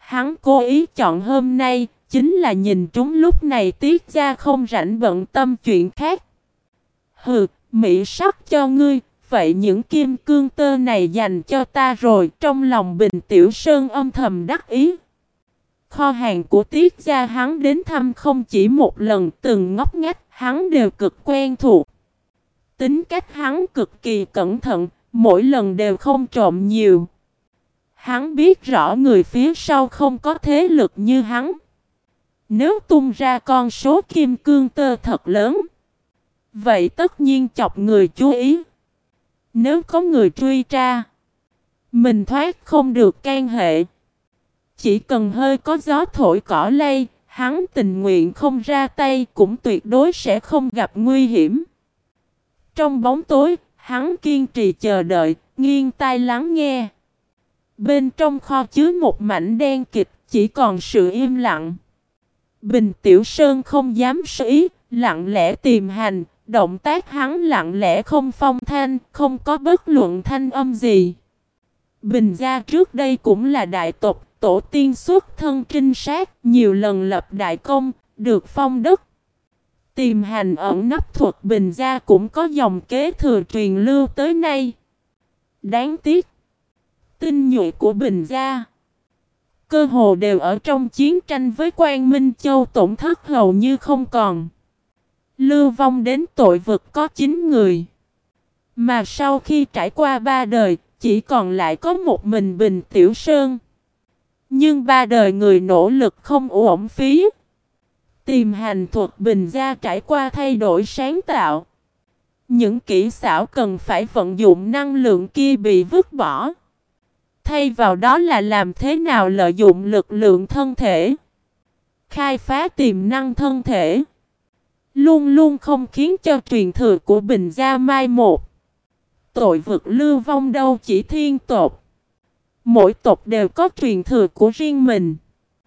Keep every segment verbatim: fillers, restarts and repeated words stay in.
Hắn cố ý chọn hôm nay, chính là nhìn trúng lúc này Tiết gia không rảnh bận tâm chuyện khác. Hừ, mỹ sắc cho ngươi, vậy những kim cương tơ này dành cho ta rồi. Trong lòng Bình Tiểu Sơn âm thầm đắc ý. Kho hàng của Tiết gia hắn đến thăm không chỉ một lần, từng ngóc ngách hắn đều cực quen thuộc. Tính cách hắn cực kỳ cẩn thận, mỗi lần đều không trộm nhiều. Hắn biết rõ người phía sau không có thế lực như hắn. Nếu tung ra con số kim cương tơ thật lớn, vậy tất nhiên chọc người chú ý. Nếu có người truy tra, mình thoát không được can hệ. Chỉ cần hơi có gió thổi cỏ lay, hắn tình nguyện không ra tay cũng tuyệt đối sẽ không gặp nguy hiểm. Trong bóng tối, hắn kiên trì chờ đợi, nghiêng tai lắng nghe. Bên trong kho chứa một mảnh đen kịt, chỉ còn sự im lặng. Bình Tiểu Sơn không dám sơ ý, lặng lẽ tìm hành, động tác hắn lặng lẽ không phong thanh, không có bất luận thanh âm gì. Bình gia trước đây cũng là đại tộc, tổ tiên xuất thân trinh sát, nhiều lần lập đại công, được phong đất. Tìm hành ẩn nấp thuật Bình gia cũng có dòng kế thừa truyền lưu tới nay. Đáng tiếc, tinh nhuệ của Bình gia cơ hồ đều ở trong chiến tranh với Quang Minh Châu tổn thất hầu như không còn. Lưu vong đến tội vực có chín người. Mà sau khi trải qua ba đời, chỉ còn lại có một mình Bình Tiểu Sơn. Nhưng ba đời người nỗ lực không uổng phí. Tìm hành thuật Bình gia trải qua thay đổi sáng tạo. Những kỹ xảo cần phải vận dụng năng lượng kia bị vứt bỏ. Thay vào đó là làm thế nào lợi dụng lực lượng thân thể, khai phá tiềm năng thân thể. Luôn luôn không khiến cho truyền thừa của Bình gia mai một. Tội vực lưu vong đâu chỉ thiên tộc. Mỗi tộc đều có truyền thừa của riêng mình.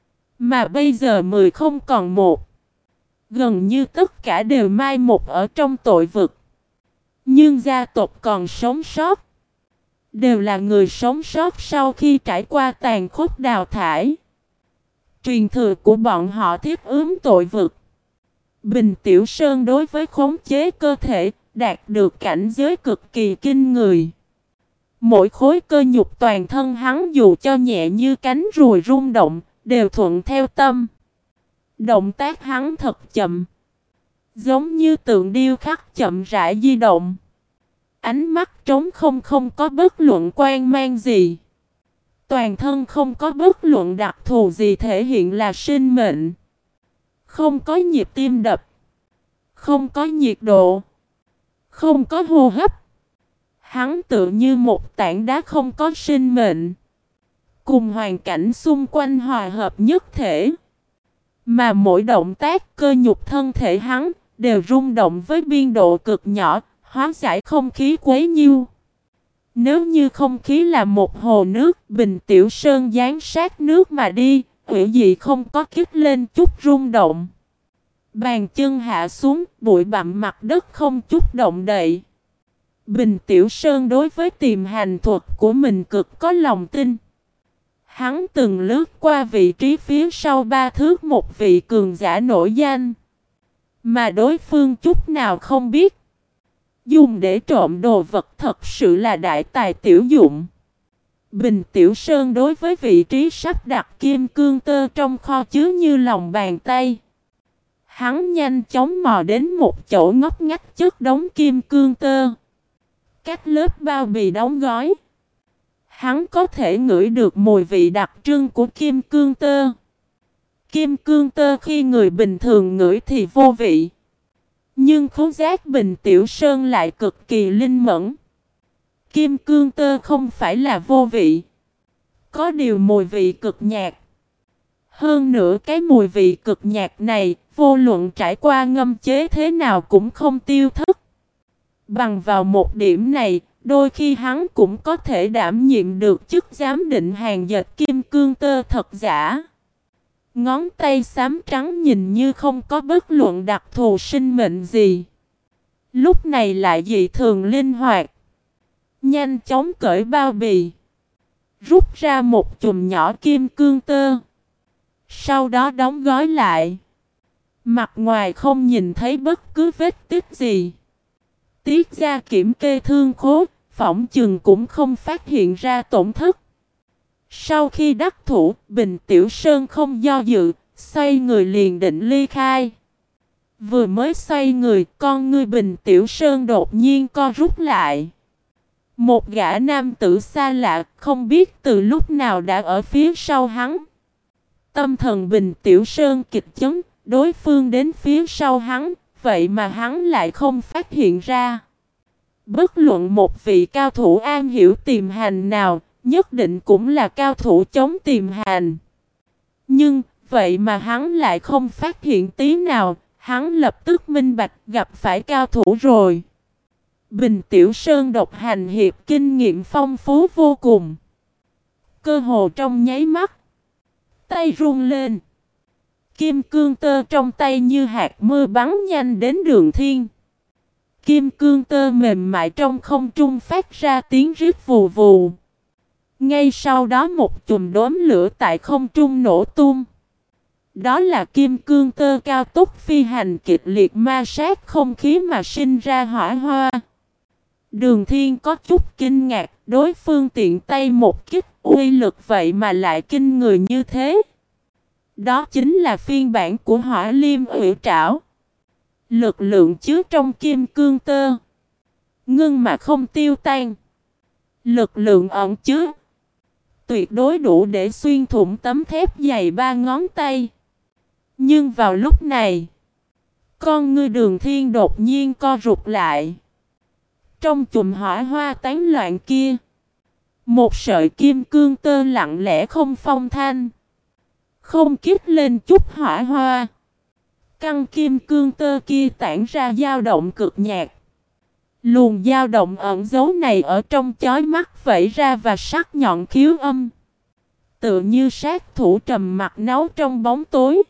Mà bây giờ mười không còn một. Gần như tất cả đều mai một ở trong tội vực. Nhưng gia tộc còn sống sót đều là người sống sót sau khi trải qua tàn khốc đào thải. Truyền thừa của bọn họ tiếp ứng tội vực. Bình Tiểu Sơn đối với khống chế cơ thể đạt được cảnh giới cực kỳ kinh người. Mỗi khối cơ nhục toàn thân hắn dù cho nhẹ như cánh ruồi rung động, đều thuận theo tâm. Động tác hắn thật chậm, giống như tượng điêu khắc chậm rãi di động. Ánh mắt trống không không có bất luận quan mang gì. Toàn thân không có bất luận đặc thù gì thể hiện là sinh mệnh. Không có nhịp tim đập, không có nhiệt độ, không có hô hấp. Hắn tự như một tảng đá không có sinh mệnh, cùng hoàn cảnh xung quanh hòa hợp nhất thể. Mà mỗi động tác cơ nhục thân thể hắn đều rung động với biên độ cực nhỏ, hóa giải không khí quấy nhiêu. Nếu như không khí là một hồ nước, Bình Tiểu Sơn dán sát nước mà đi, hữu dị không có kích lên chút rung động. Bàn chân hạ xuống, bụi bặm mặt đất không chút động đậy. Bình Tiểu Sơn đối với tiềm hành thuật của mình cực có lòng tin. Hắn từng lướt qua vị trí phía sau ba thước một vị cường giả nổi danh, mà đối phương chút nào không biết. Dùng để trộm đồ vật thật sự là đại tài tiểu dụng. Bình Tiểu Sơn đối với vị trí sắp đặt kim cương tơ trong kho chứa như lòng bàn tay. Hắn nhanh chóng mò đến một chỗ ngóc ngách chất đống kim cương tơ. Cách lớp bao bì đóng gói, hắn có thể ngửi được mùi vị đặc trưng của kim cương tơ. Kim cương tơ khi người bình thường ngửi thì vô vị, nhưng khứu giác Bình Tiểu Sơn lại cực kỳ linh mẫn. Kim cương tơ không phải là vô vị, có điều mùi vị cực nhạt. Hơn nữa cái mùi vị cực nhạt này, vô luận trải qua ngâm chế thế nào cũng không tiêu thất. Bằng vào một điểm này, đôi khi hắn cũng có thể đảm nhiệm được chức giám định hàng dệt kim cương tơ thật giả. Ngón tay xám trắng nhìn như không có bất luận đặc thù sinh mệnh gì. Lúc này lại dị thường linh hoạt. Nhanh chóng cởi bao bì, rút ra một chùm nhỏ kim cương tơ, Sau đó đóng gói lại. Mặt ngoài không nhìn thấy bất cứ vết tích gì. Tiết Gia kiểm kê thương khố, phỏng chừng cũng không phát hiện ra tổn thất. Sau khi đắc thủ, Bình Tiểu Sơn không do dự, xoay người liền định ly khai. Vừa mới xoay người, con ngươi Bình Tiểu Sơn đột nhiên co rút lại. Một gã nam tử xa lạ, không biết từ lúc nào đã ở phía sau hắn. Tâm thần Bình Tiểu Sơn kịch chấn, đối phương đến phía sau hắn, vậy mà hắn lại không phát hiện ra. Bất luận một vị cao thủ am hiểu tìm hành nào, nhất định cũng là cao thủ chống tìm hành. Nhưng, vậy mà hắn lại không phát hiện tí nào, hắn lập tức minh bạch gặp phải cao thủ rồi. Bình Tiểu Sơn độc hành hiệp kinh nghiệm phong phú vô cùng. Cơ hồ trong nháy mắt, tay run lên. Kim cương tơ trong tay như hạt mưa bắn nhanh đến Đường Thiên. Kim cương tơ mềm mại trong không trung phát ra tiếng rít vù vù. Ngay sau đó một chùm đốm lửa tại không trung nổ tung. Đó là kim cương tơ cao tốc phi hành kịch liệt ma sát không khí mà sinh ra hỏa hoa. Đường Thiên có chút kinh ngạc, đối phương tiện tay một kích uy lực vậy mà lại kinh người như thế. Đó chính là phiên bản của Hỏa Liêm Ủy Trảo. Lực lượng chứa trong kim cương tơ, ngưng mà không tiêu tan. Lực lượng ẩn chứa, tuyệt đối đủ để xuyên thủng tấm thép dày ba ngón tay. Nhưng vào lúc này, con ngươi Đường Thiên đột nhiên co rụt lại. Trong chùm hỏa hoa tán loạn kia, một sợi kim cương tơ lặng lẽ không phong thanh, không kích lên chút hỏa hoa. Căn kim cương tơ kia tản ra dao động cực nhạt. Luồng dao động ẩn dấu này ở trong chói mắt vẩy ra và sắc nhọn khiếu âm. Tựa như sát thủ trầm mặc nấu trong bóng tối.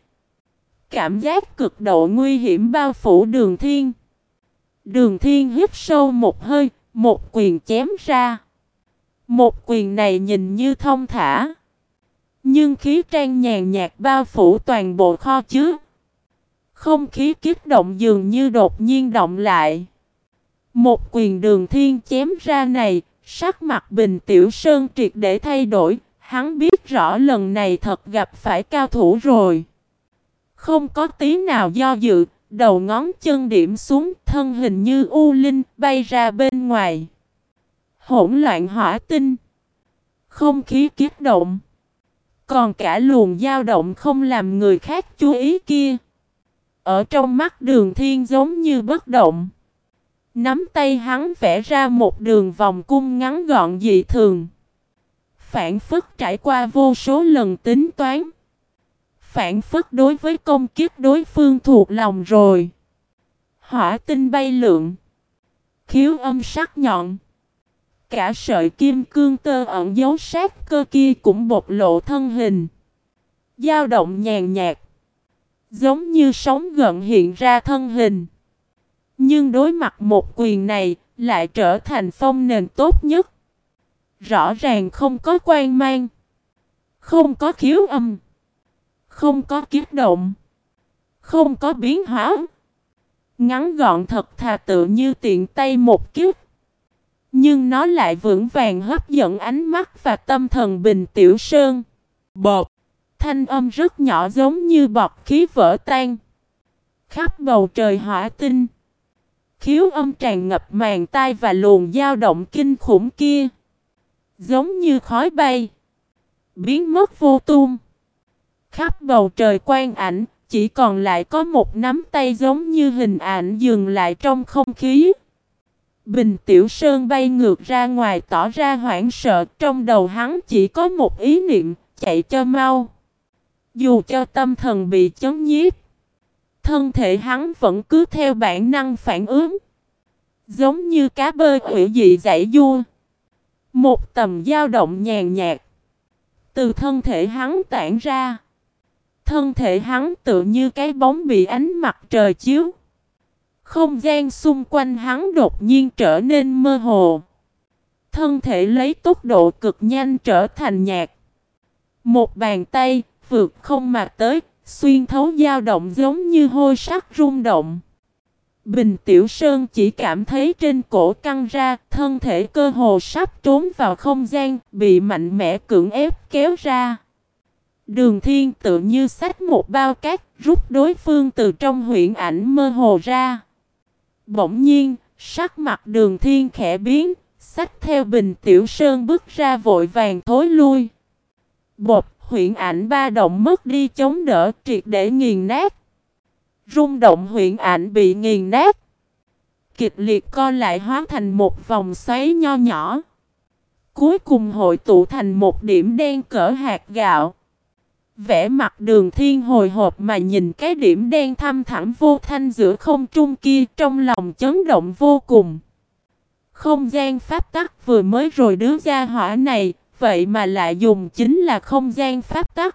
Cảm giác cực độ nguy hiểm bao phủ Đường Thiên. Đường Thiên hít sâu một hơi, một quyền chém ra. Một quyền này nhìn như thông thả, nhưng khí trang nhàn nhạt bao phủ toàn bộ kho chứa. Không khí kích động dường như đột nhiên động lại. Một quyền Đường Thiên chém ra này, sắc mặt Bình Tiểu Sơn triệt để thay đổi. Hắn biết rõ lần này thật gặp phải cao thủ rồi. Không có tí nào do dự, đầu ngón chân điểm xuống, thân hình như u linh bay ra bên ngoài. Hỗn loạn hỏa tinh, không khí kích động, còn cả luồng dao động không làm người khác chú ý kia. Ở trong mắt Đường Thiên giống như bất động. Nắm tay hắn vẽ ra một đường vòng cung ngắn gọn dị thường. Phản phất trải qua vô số lần tính toán. Phản phất đối với công kích đối phương thuộc lòng rồi. Hỏa tinh bay lượn, khiếu âm sắc nhọn. Cả sợi kim cương tơ ẩn dấu sát cơ kia cũng bộc lộ thân hình. Dao động nhàn nhạt, giống như sóng gợn hiện ra thân hình. Nhưng đối mặt một quyền này, lại trở thành phong nền tốt nhất. Rõ ràng không có quan mang, không có khiếu âm, không có kiếp động, không có biến hóa. Ngắn gọn thật thà tự như tiện tay một kiếp. Nhưng nó lại vững vàng hấp dẫn ánh mắt và tâm thần Bình Tiểu Sơn. Bọt, thanh âm rất nhỏ giống như bọt khí vỡ tan. Khắp bầu trời hỏa tinh, khiếu âm tràn ngập màn tai và luồng dao động kinh khủng kia. Giống như khói bay, biến mất vô tung. Khắp bầu trời quang ảnh, chỉ còn lại có một nắm tay giống như hình ảnh dừng lại trong không khí. Bình Tiểu Sơn bay ngược ra ngoài tỏ ra hoảng sợ, trong đầu hắn chỉ có một ý niệm, chạy cho mau. Dù cho tâm thần bị chấn nhiếp, thân thể hắn vẫn cứ theo bản năng phản ứng. Giống như cá bơi hủy dị dãy dua. Một tầm dao động nhàn nhạt từ thân thể hắn tản ra. Thân thể hắn tựa như cái bóng bị ánh mặt trời chiếu. Không gian xung quanh hắn đột nhiên trở nên mơ hồ. Thân thể lấy tốc độ cực nhanh trở thành nhạt. Một bàn tay vượt không mà tới, xuyên thấu dao động giống như hôi sắt rung động. Bình Tiểu Sơn chỉ cảm thấy trên cổ căng ra, thân thể cơ hồ sắp trốn vào không gian, bị mạnh mẽ cưỡng ép kéo ra. Đường Thiên tự như xách một bao cát, rút đối phương từ trong huyễn ảnh mơ hồ ra. Bỗng nhiên, sắc mặt Đường Thiên khẽ biến, xách theo Bình Tiểu Sơn bước ra vội vàng thối lui. Bột, huyễn ảnh ba động mất đi chống đỡ, triệt để nghiền nát. Rung động huyễn ảnh bị nghiền nát. Kịch liệt co lại hóa thành một vòng xoáy nho nhỏ. Cuối cùng hội tụ thành một điểm đen cỡ hạt gạo. Vẻ mặt Đường Thiên hồi hộp mà nhìn cái điểm đen thăm thẳm vô thanh giữa không trung kia, trong lòng chấn động vô cùng. Không gian pháp tắc vừa mới rồi đứa gia hỏa này, vậy mà lại dùng chính là không gian pháp tắc.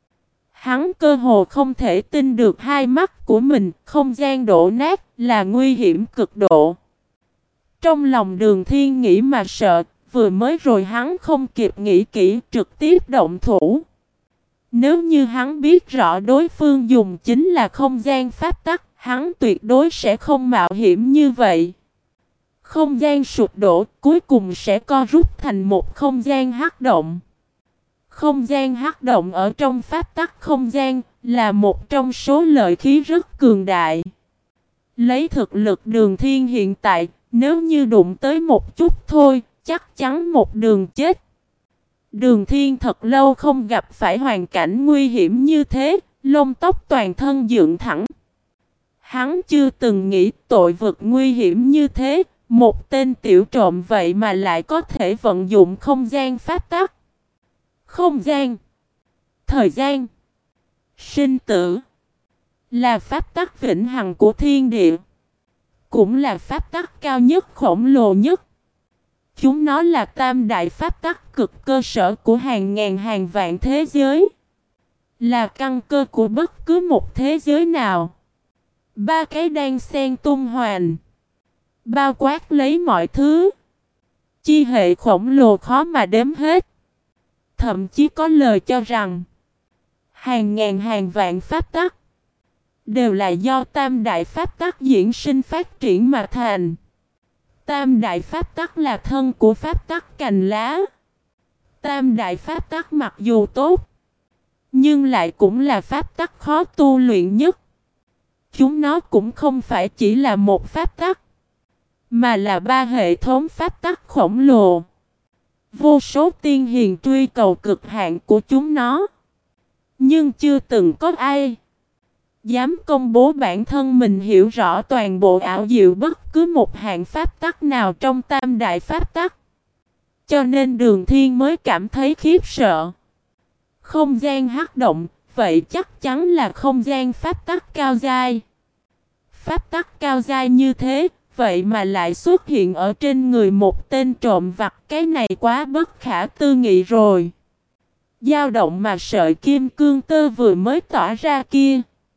Hắn cơ hồ không thể tin được hai mắt của mình, không gian đổ nát là nguy hiểm cực độ. Trong lòng Đường Thiên nghĩ mà sợ, vừa mới rồi hắn không kịp nghĩ kỹ, trực tiếp động thủ. Nếu như hắn biết rõ đối phương dùng chính là không gian pháp tắc, hắn tuyệt đối sẽ không mạo hiểm như vậy. Không gian sụp đổ, cuối cùng sẽ co rút thành một không gian hắc động. Không gian hắc động ở trong pháp tắc không gian là một trong số lợi khí rất cường đại. Lấy thực lực Đường Thiên hiện tại, nếu như đụng tới một chút thôi, chắc chắn một đường chết. Đường Thiên thật lâu không gặp phải hoàn cảnh nguy hiểm như thế, lông tóc toàn thân dựng thẳng. Hắn chưa từng nghĩ tội vực nguy hiểm như thế, một tên tiểu trộm vậy mà lại có thể vận dụng không gian pháp tắc. Không gian, thời gian, sinh tử là pháp tắc vĩnh hằng của thiên địa, cũng là pháp tắc cao nhất, khổng lồ nhất. Chúng nó là tam đại pháp tắc cực cơ sở của hàng ngàn hàng vạn thế giới, là căn cơ của bất cứ một thế giới nào. Ba cái đan xen tung hoành, bao quát lấy mọi thứ, chi hệ khổng lồ khó mà đếm hết. Thậm chí có lời cho rằng hàng ngàn hàng vạn pháp tắc đều là do tam đại pháp tắc diễn sinh phát triển mà thành. Tam đại pháp tắc là thân của pháp tắc cành lá. Tam đại pháp tắc mặc dù tốt, nhưng lại cũng là pháp tắc khó tu luyện nhất. Chúng nó cũng không phải chỉ là một pháp tắc, mà là ba hệ thống pháp tắc khổng lồ. Vô số tiên hiền truy cầu cực hạn của chúng nó, nhưng chưa từng có ai dám công bố bản thân mình hiểu rõ toàn bộ ảo diệu bất cứ một hạng pháp tắc nào trong tam đại pháp tắc. Cho nên Đường Thiên mới cảm thấy khiếp sợ. Không gian hắc động, vậy chắc chắn là không gian pháp tắc cao giai. Pháp tắc cao giai như thế, vậy mà lại xuất hiện ở trên người một tên trộm vặt, cái này quá bất khả tư nghị rồi. Dao động mà sợi kim cương tơ vừa mới tỏa ra kia,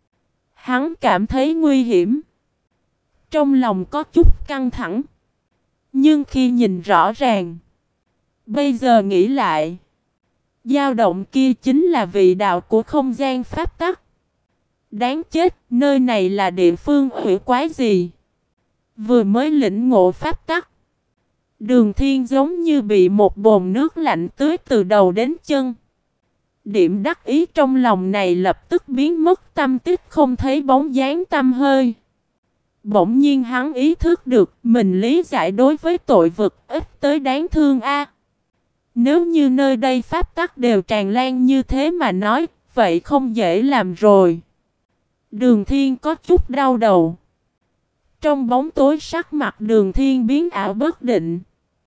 hắn cảm thấy nguy hiểm. Trong lòng có chút căng thẳng. Nhưng khi nhìn rõ ràng, bây giờ nghĩ lại, dao động kia chính là vị đạo của không gian pháp tắc. Đáng chết, nơi này là địa phương hủy quái gì? Vừa mới lĩnh ngộ pháp tắc, Đường Thiên giống như bị một bồn nước lạnh tưới từ đầu đến chân. Điểm đắc ý trong lòng này lập tức biến mất tâm tích, không thấy bóng dáng tăm hơi. Bỗng nhiên hắn ý thức được mình lý giải đối với tội vực ít tới đáng thương a. Nếu như nơi đây pháp tắc đều tràn lan như thế mà nói, vậy không dễ làm rồi. Đường Thiên có chút đau đầu. Trong bóng tối sắc mặt Đường Thiên biến ảo bất định.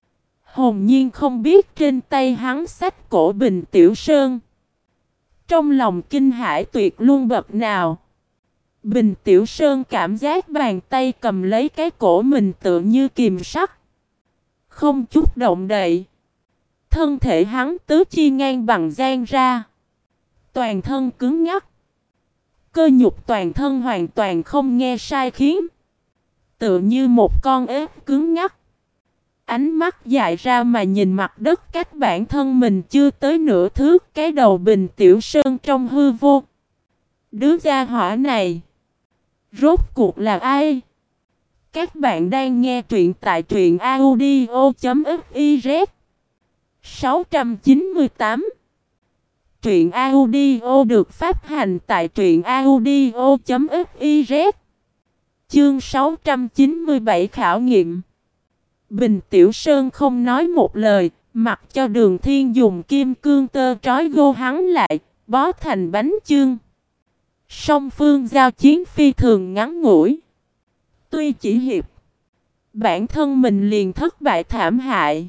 Hồn nhiên không biết trên tay hắn xách cổ Bình Tiểu Sơn. Trong lòng kinh hãi tuyệt luôn bậc nào. Bình Tiểu Sơn cảm giác bàn tay cầm lấy cái cổ mình tựa như kìm sắt, không chút động đậy. Thân thể hắn tứ chi ngang bằng dang ra, toàn thân cứng ngắc. Cơ nhục toàn thân hoàn toàn không nghe sai khiến, tựa như một con ếch cứng ngắc. ánh mắt dại ra mà nhìn mặt đất cách bản thân mình chưa tới nửa thước, cái đầu Bình Tiểu Sơn trong hư vô. Đứa gia hỏa này rốt cuộc là ai? Các bạn đang nghe truyện tại truyện audio.fiz sáu trăm chín mươi tám. Truyện audio được phát hành tại truyện audio.fiz. Chương sáu trăm chín mươi bảy khảo nghiệm. Bình Tiểu Sơn không nói một lời, mặc cho Đường Thiên dùng kim cương tơ trói gô hắn lại, bó thành bánh chưng. Song phương giao chiến phi thường ngắn ngủi. Tuy chỉ hiệp, bản thân mình liền thất bại thảm hại.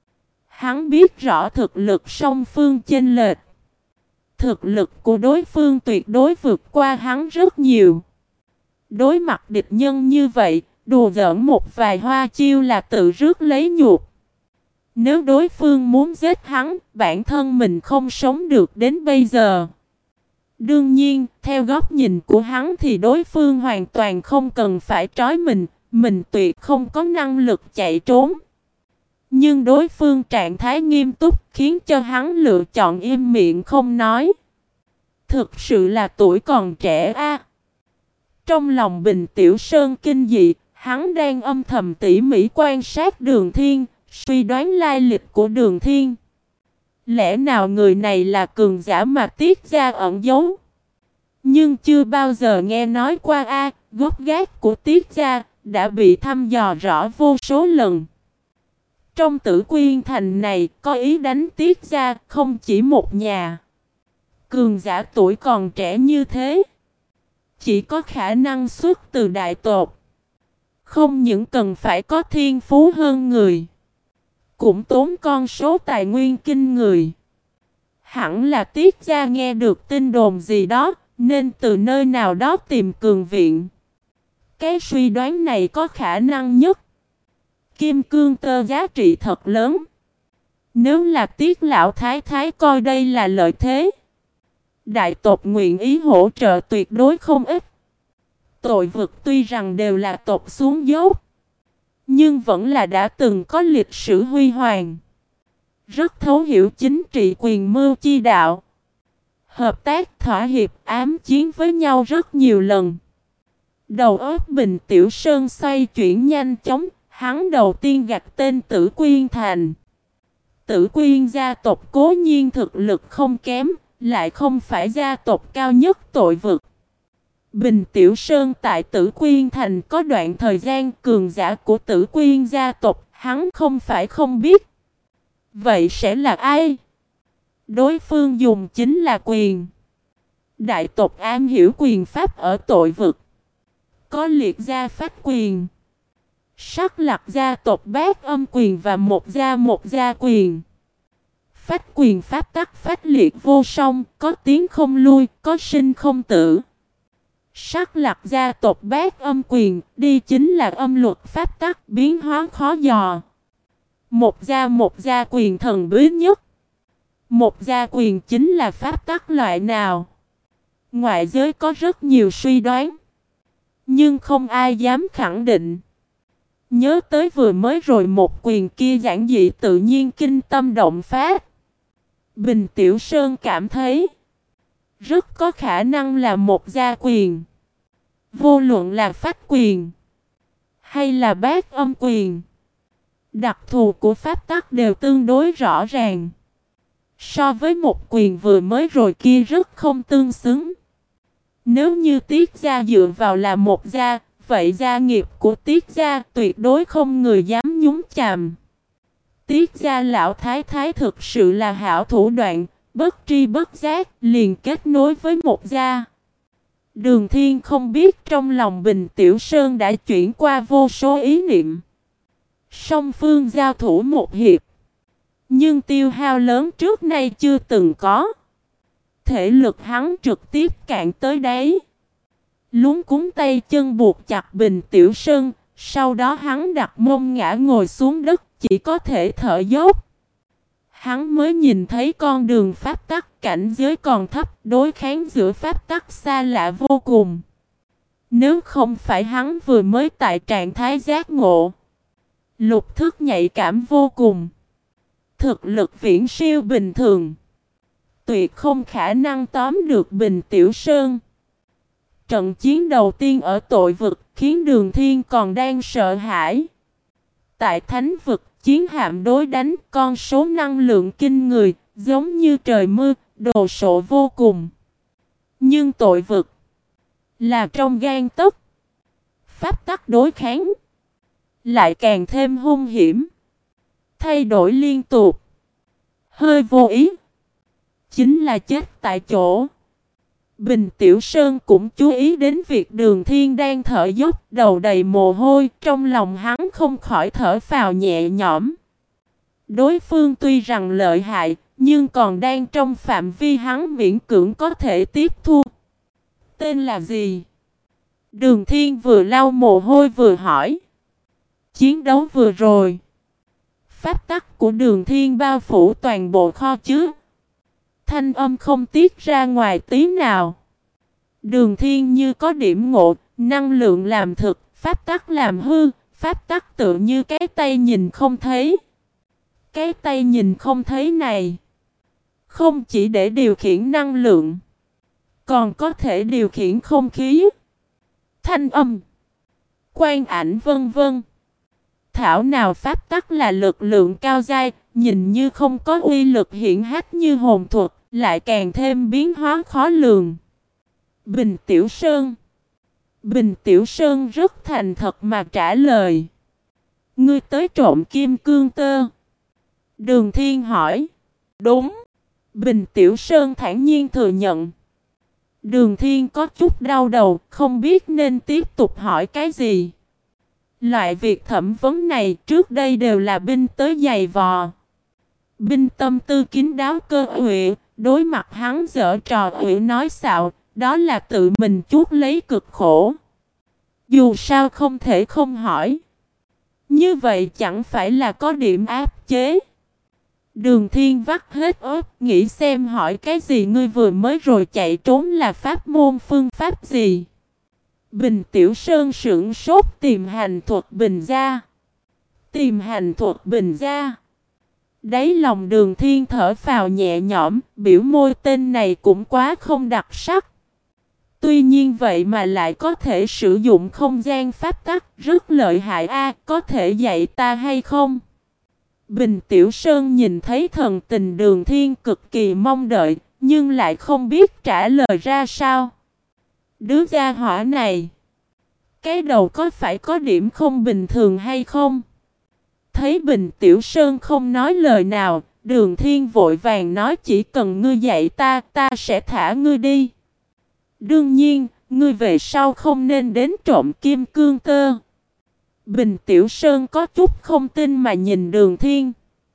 Hắn biết rõ thực lực song phương chênh lệch. Thực lực của đối phương tuyệt đối vượt qua hắn rất nhiều. Đối mặt địch nhân như vậy, đùa giỡn một vài hoa chiêu là tự rước lấy nhục. Nếu đối phương muốn giết hắn, bản thân mình không sống được đến bây giờ. Đương nhiên, theo góc nhìn của hắn thì đối phương hoàn toàn không cần phải trói mình, mình tuyệt không có năng lực chạy trốn. Nhưng đối phương trạng thái nghiêm túc khiến cho hắn lựa chọn im miệng không nói. Thực sự là tuổi còn trẻ a. Trong lòng Bình Tiểu Sơn kinh dị, hắn đang âm thầm tỉ mỉ quan sát Đường Thiên, suy đoán lai lịch của Đường Thiên. Lẽ nào người này là cường giả mà Tiết gia ẩn giấu? Nhưng chưa bao giờ nghe nói qua a, gốc gác của Tiết gia đã bị thăm dò rõ vô số lần. Trong Tử Quyên thành này có ý đánh Tiết gia không chỉ một nhà. Cường giả tuổi còn trẻ như thế, chỉ có khả năng xuất từ đại tộc. Không những cần phải có thiên phú hơn người, cũng tốn con số tài nguyên kinh người. Hẳn là Tiết gia nghe được tin đồn gì đó, nên từ nơi nào đó tìm cường viện. Cái suy đoán này có khả năng nhất. Kim cương tơ giá trị thật lớn. Nếu là Tiết lão thái thái coi đây là lợi thế, đại tộc nguyện ý hỗ trợ tuyệt đối không ít. Tội vực tuy rằng đều là tộc xuống dốc, nhưng vẫn là đã từng có lịch sử huy hoàng. Rất thấu hiểu chính trị quyền mưu chi đạo. Hợp tác thỏa hiệp ám chiến với nhau rất nhiều lần. Đầu óc Bình Tiểu Sơn xoay chuyển nhanh chóng. Hắn đầu tiên gạch tên Tử Quyên thành. Tử Quyên gia tộc cố nhiên thực lực không kém, lại không phải gia tộc cao nhất tội vực. Bình Tiểu Sơn tại Tử Quyên thành có đoạn thời gian cường giả của Tử Quyên gia tộc, hắn không phải không biết. Vậy sẽ là ai? Đối phương dùng chính là quyền. Đại tộc am hiểu quyền pháp ở tội vực. Có liệt gia phách quyền, Sắc Lạc gia tộc bát âm quyền và một gia một gia quyền. Phách quyền pháp tắc phách liệt vô song, có tiến không lui, có sinh không tử. Sắc Lạc gia tộc bát âm quyền, đi chính là âm luật pháp tắc biến hóa khó dò. Một gia một gia quyền thần bí nhất. Một gia quyền chính là pháp tắc loại nào? Ngoại giới có rất nhiều suy đoán, nhưng không ai dám khẳng định. Nhớ tới vừa mới rồi một quyền kia giản dị tự nhiên kinh tâm động phát. Bình Tiểu Sơn cảm thấy rất có khả năng là một gia quyền. Vô luận là phách quyền hay là bát âm quyền, đặc thù của pháp tắc đều tương đối rõ ràng. So với một quyền vừa mới rồi kia rất không tương xứng. Nếu như Tiết gia dựa vào là một gia, vậy gia nghiệp của Tiết gia tuyệt đối không người dám nhúng chàm. Tiết gia lão thái thái thực sự là hảo thủ đoạn, bất tri bất giác liền kết nối với một gia. Đường Thiên không biết trong lòng Bình Tiểu Sơn đã chuyển qua vô số ý niệm. Song phương giao thủ một hiệp, nhưng tiêu hao lớn trước nay chưa từng có. Thể lực hắn trực tiếp cạn tới đáy. Luống cuống tay chân buộc chặt Bình Tiểu Sơn, sau đó hắn đặt mông ngã ngồi xuống đất, chỉ có thể thở dốc. Hắn mới nhìn thấy con đường pháp tắc cảnh giới còn thấp, đối kháng giữa pháp tắc xa lạ vô cùng. Nếu không phải hắn vừa mới tại trạng thái giác ngộ, Lục thức nhạy cảm vô cùng. Thực lực viễn siêu bình thường. Tuyệt không khả năng tóm được Bình Tiểu Sơn. Trận chiến đầu tiên ở tội vực khiến Đường Thiên còn đang sợ hãi. Tại thánh vực, chiến hạm đối đánh con số năng lượng kinh người, giống như trời mưa, đồ sộ vô cùng. Nhưng tội vực là trong gang tấc. Pháp tắc đối kháng lại càng thêm hung hiểm. Thay đổi liên tục. Hơi vô ý chính là chết tại chỗ. Bình Tiểu Sơn cũng chú ý đến việc Đường Thiên đang thở dốc, đầu đầy mồ hôi, trong lòng hắn không khỏi thở phào nhẹ nhõm. Đối phương tuy rằng lợi hại, nhưng còn đang trong phạm vi hắn miễn cưỡng có thể tiếp thu. Tên là gì? Đường Thiên vừa lau mồ hôi vừa hỏi. Chiến đấu vừa rồi, pháp tắc của Đường Thiên bao phủ toàn bộ kho chứa. Thanh âm không tiết ra ngoài tí nào. Đường Thiên như có điểm ngộ, năng lượng làm thực, pháp tắc làm hư, pháp tắc tự như cái tay nhìn không thấy. Cái tay nhìn không thấy này, không chỉ để điều khiển năng lượng, còn có thể điều khiển không khí, thanh âm, quang ảnh vân vân. Thảo nào pháp tắc là lực lượng cao giai, nhìn như không có uy lực hiển hách như hồn thuật, lại càng thêm biến hóa khó lường. Bình Tiểu Sơn. Bình Tiểu Sơn rất thành thật mà trả lời. Ngươi tới trộm kim cương tơ. Đường Thiên hỏi. Đúng. Bình Tiểu Sơn thản nhiên thừa nhận. Đường Thiên có chút đau đầu, không biết nên tiếp tục hỏi cái gì. Loại việc thẩm vấn này trước đây đều là binh tới giày vò. Binh tâm tư kín đáo cơ huệ, đối mặt hắn giở trò huệ nói xạo, đó là tự mình chuốc lấy cực khổ. Dù sao không thể không hỏi. Như vậy chẳng phải là có điểm áp chế. Đường Thiên vắt hết ớt, nghĩ xem hỏi cái gì ngươi vừa mới rồi chạy trốn là pháp môn phương pháp gì. Bình Tiểu Sơn sững sốt tìm hành thuật bình gia. Tìm hành thuật bình gia. Đáy lòng Đường Thiên thở phào nhẹ nhõm, biểu môi tên này cũng quá không đặc sắc. Tuy nhiên vậy mà lại có thể sử dụng không gian pháp tắc, rất lợi hại a, có thể dạy ta hay không? Bình Tiểu Sơn nhìn thấy thần tình Đường Thiên cực kỳ mong đợi, nhưng lại không biết trả lời ra sao. Đứa gia hỏa này, cái đầu có phải có điểm không bình thường hay không? Thấy Bình Tiểu Sơn không nói lời nào, Đường Thiên vội vàng nói chỉ cần ngươi dạy ta, ta sẽ thả ngươi đi. Đương nhiên, ngươi về sau không nên đến trộm kim cương tơ. Bình Tiểu Sơn có chút không tin mà nhìn Đường Thiên.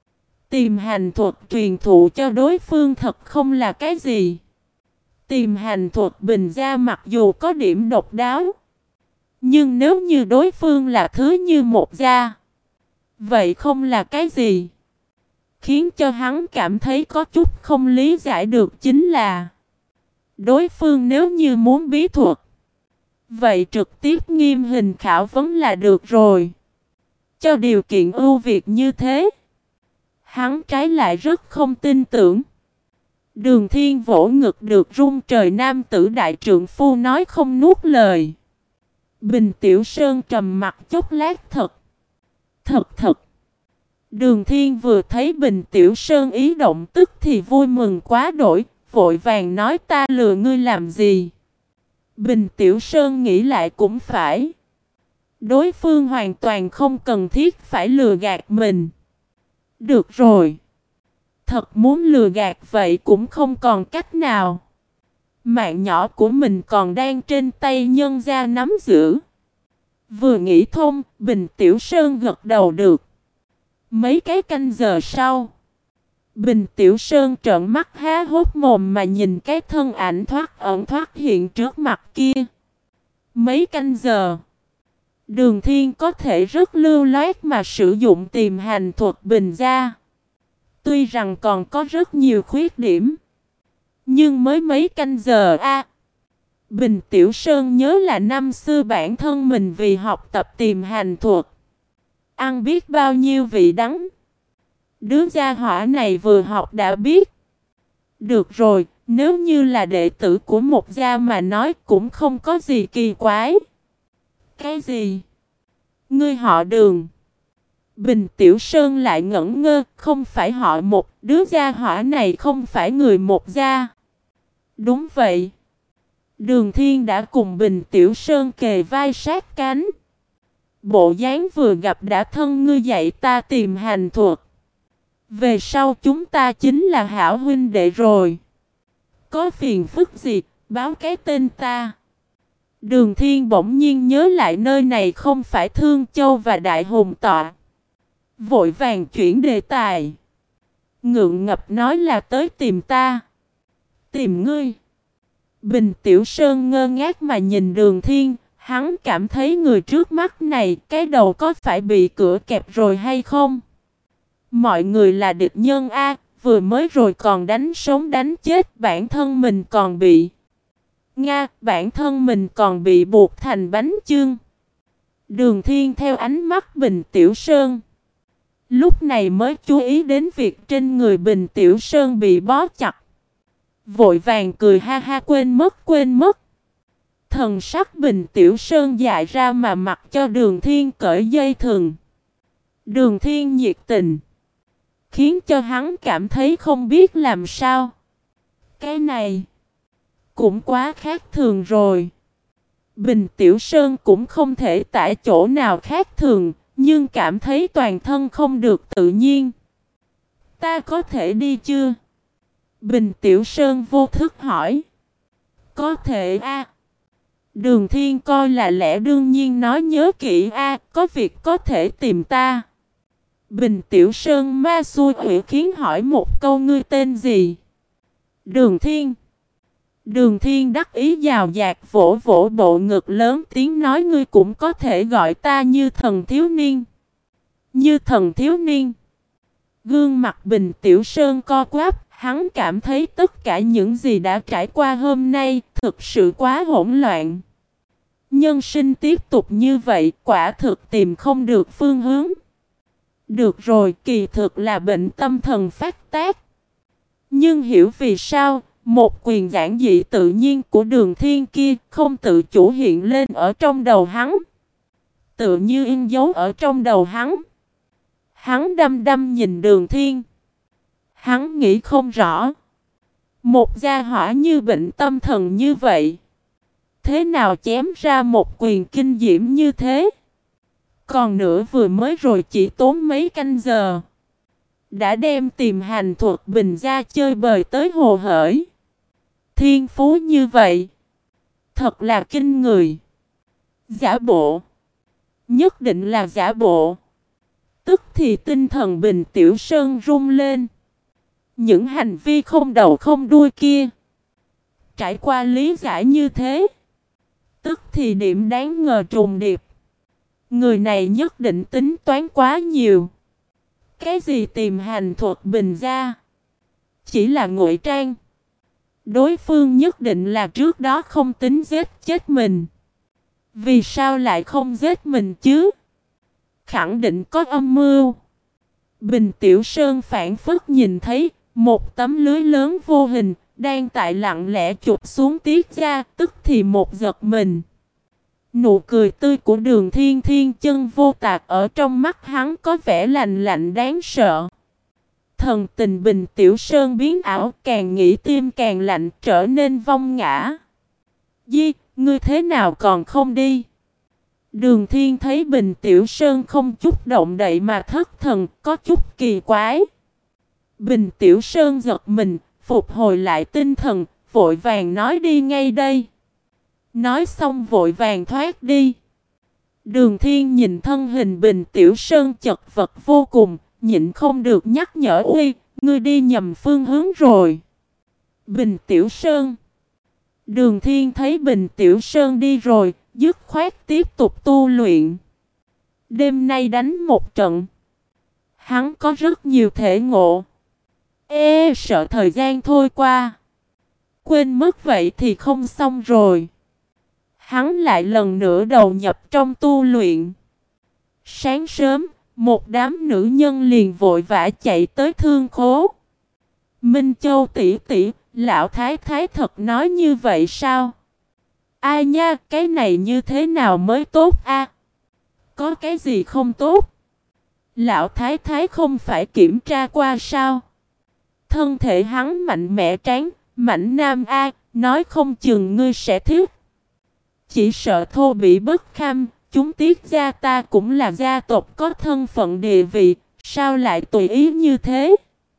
Tìm hành thuật truyền thụ cho đối phương thật không là cái gì. Tìm hành thuật bình gia mặc dù có điểm độc đáo, nhưng nếu như đối phương là thứ như một gia, vậy không là cái gì. Khiến cho hắn cảm thấy có chút không lý giải được chính là đối phương nếu như muốn bí thuật, vậy trực tiếp nghiêm hình khảo vấn là được rồi. Cho điều kiện ưu việt như thế, hắn trái lại rất không tin tưởng. Đường Thiên vỗ ngực được rung trời nam tử đại trượng phu nói không nuốt lời. Bình Tiểu Sơn trầm mặt chốc lát thật. Thật thật. Đường Thiên vừa thấy Bình Tiểu Sơn ý động tức thì vui mừng quá đổi, vội vàng nói ta lừa ngươi làm gì. Bình Tiểu Sơn nghĩ lại cũng phải. Đối phương hoàn toàn không cần thiết phải lừa gạt mình. Được rồi. Thật muốn lừa gạt vậy cũng không còn cách nào. Mạng nhỏ của mình còn đang trên tay nhân gia nắm giữ. Vừa nghĩ thông, Bình Tiểu Sơn gật đầu được. Mấy cái canh giờ sau, Bình Tiểu Sơn trợn mắt há hốt mồm mà nhìn cái thân ảnh thoát ẩn thoát hiện trước mặt kia. Mấy canh giờ, Đường Thiên có thể rất lưu loát mà sử dụng tìm hành thuật bình gia. Tuy rằng còn có rất nhiều khuyết điểm, nhưng mới mấy canh giờ a. Bình Tiểu Sơn nhớ là năm xưa bản thân mình vì học tập tìm hành thuật, ăn biết bao nhiêu vị đắng. Đứa gia hỏa này vừa học đã biết. Được rồi, nếu như là đệ tử của một gia mà nói cũng không có gì kỳ quái. Cái gì? Ngươi họ Đường? Bình Tiểu Sơn lại ngẩn ngơ, không phải họ một, đứa gia hỏa này không phải người một gia. Đúng vậy. Đường Thiên đã cùng Bình Tiểu Sơn kề vai sát cánh. Bộ dáng vừa gặp đã thân ngươi dạy ta tìm hành thuật. Về sau chúng ta chính là hảo huynh đệ rồi. Có phiền phức gì, báo cái tên ta. Đường Thiên bỗng nhiên nhớ lại nơi này không phải Thương Châu và Đại Hùng tọa. Vội vàng chuyển đề tài. Ngượng ngập nói là tới tìm ta. Tìm ngươi. Bình Tiểu Sơn ngơ ngác mà nhìn Đường Thiên. Hắn cảm thấy người trước mắt này, cái đầu có phải bị cửa kẹp rồi hay không? Mọi người là địch nhân a, vừa mới rồi còn đánh sống đánh chết, bản thân mình còn bị Nga, bản thân mình còn bị buộc thành bánh chưng. Đường Thiên theo ánh mắt Bình Tiểu Sơn, lúc này mới chú ý đến việc trên người Bình Tiểu Sơn bị bó chặt. Vội vàng cười ha ha, quên mất quên mất. Thần sắc Bình Tiểu Sơn dại ra mà mặc cho Đường Thiên cởi dây thừng. Đường Thiên nhiệt tình, khiến cho hắn cảm thấy không biết làm sao. Cái này cũng quá khác thường rồi. Bình Tiểu Sơn cũng không thể tả chỗ nào khác thường, nhưng cảm thấy toàn thân không được tự nhiên. Ta có thể đi chưa? Bình Tiểu Sơn vô thức hỏi. Có thể a. Đường Thiên coi là lẽ đương nhiên nói, nhớ kỹ a, có việc có thể tìm ta. Bình Tiểu Sơn ma xui quỷ khiến hỏi một câu, ngươi tên gì? Đường Thiên. Đường Thiên đắc ý giàu dạt vỗ vỗ bộ ngực lớn tiếng nói, ngươi cũng có thể gọi ta Như Thần thiếu niên. Như Thần thiếu niên. Gương mặt Bình Tiểu Sơn co quắp, hắn cảm thấy tất cả những gì đã trải qua hôm nay thực sự quá hỗn loạn. Nhân sinh tiếp tục như vậy quả thực tìm không được phương hướng. Được rồi, kỳ thực là bệnh tâm thần phát tác. Nhưng hiểu vì sao một quyền giản dị tự nhiên của Đường Thiên kia không tự chủ hiện lên ở trong đầu hắn, tự như in dấu ở trong đầu hắn. Hắn đăm đăm nhìn Đường Thiên. Hắn nghĩ không rõ, một gia hỏa như bệnh tâm thần như vậy, thế nào chém ra một quyền kinh diễm như thế. Còn nữa vừa mới rồi chỉ tốn mấy canh giờ, đã đem tìm hành thuật bình gia chơi bời tới hồ hởi. Thiên phú như vậy, thật là kinh người. Giả bộ, nhất định là giả bộ. Tức thì tinh thần Bình Tiểu Sơn rung lên. Những hành vi không đầu không đuôi kia, trải qua lý giải như thế, tức thì điểm đáng ngờ trùng điệp. Người này nhất định tính toán quá nhiều. Cái gì tìm hành thuật bình gia, chỉ là ngụy trang. Đối phương nhất định là trước đó không tính giết chết mình. Vì sao lại không giết mình chứ? Khẳng định có âm mưu. Bình Tiểu Sơn phản phất nhìn thấy một tấm lưới lớn vô hình đang tại lặng lẽ chụp xuống Tiết Gia, tức thì một giật mình. Nụ cười tươi của Đường Thiên thiên chân vô tạc, ở trong mắt hắn có vẻ lạnh lạnh đáng sợ. Thần tình Bình Tiểu Sơn biến ảo, càng nghĩ tim càng lạnh, trở nên vong ngã. Di, ngươi thế nào còn không đi? Đường Thiên thấy Bình Tiểu Sơn không chút động đậy mà thất thần, có chút kỳ quái. Bình Tiểu Sơn giật mình, phục hồi lại tinh thần, vội vàng nói đi ngay đây. Nói xong vội vàng thoát đi. Đường Thiên nhìn thân hình Bình Tiểu Sơn chật vật vô cùng, nhịn không được nhắc nhở, uy, ngươi đi nhầm phương hướng rồi. Bình Tiểu Sơn. Đường Thiên thấy Bình Tiểu Sơn đi rồi, dứt khoát tiếp tục tu luyện. Đêm nay đánh một trận, hắn có rất nhiều thể ngộ. Ê, sợ thời gian trôi qua, quên mất vậy thì không xong rồi. Hắn lại lần nữa đầu nhập trong tu luyện. Sáng sớm, Một đám nữ nhân liền vội vã chạy tới thương khố. Minh Châu tỷ tỷ, lão thái thái thật nói như vậy sao? Ai nha, cái này như thế nào mới tốt a? Có cái gì không tốt? Lão thái thái không phải kiểm tra qua sao? Thân thể hắn mạnh mẽ tráng, mạnh nam a, nói không chừng ngươi sẽ thích. Chỉ sợ thô bị bất kham, chúng Tiết gia ta cũng là gia tộc có thân phận địa vị, sao lại tùy ý như thế?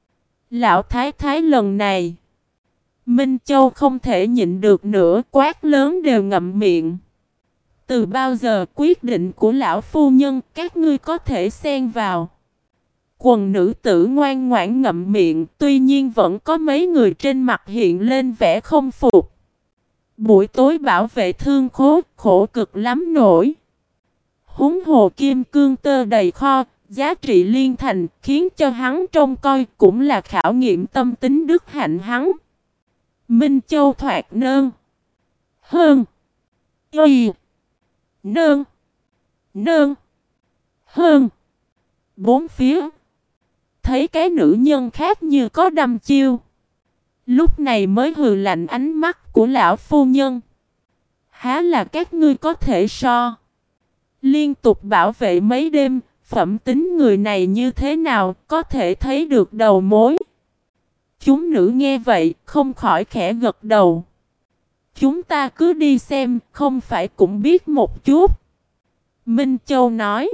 Lão thái thái lần này, Minh Châu không thể nhịn được nữa, quát lớn đều ngậm miệng. Từ bao giờ quyết định của lão phu nhân các ngươi có thể xen vào? Quần nữ tử ngoan ngoãn ngậm miệng, tuy nhiên vẫn có mấy người trên mặt hiện lên vẻ không phục. Buổi tối bảo vệ thương khố, khổ cực lắm nổi. Húng hồ kim cương tơ đầy kho, giá trị liên thành, khiến cho hắn trông coi cũng là khảo nghiệm tâm tính đức hạnh hắn. Minh Châu thoạt nơn. Hơn. Y. Nơn. Nơn. Hơn. Bốn phía. Thấy cái nữ nhân khác như có đăm chiêu. Lúc này mới hừ lạnh ánh mắt của lão phu nhân. Há là các ngươi có thể so. Liên tục bảo vệ mấy đêm, phẩm tính người này như thế nào, có thể thấy được đầu mối. Chúng nữ nghe vậy, không khỏi khẽ gật đầu. Chúng ta cứ đi xem, không phải cũng biết một chút. Minh Châu nói.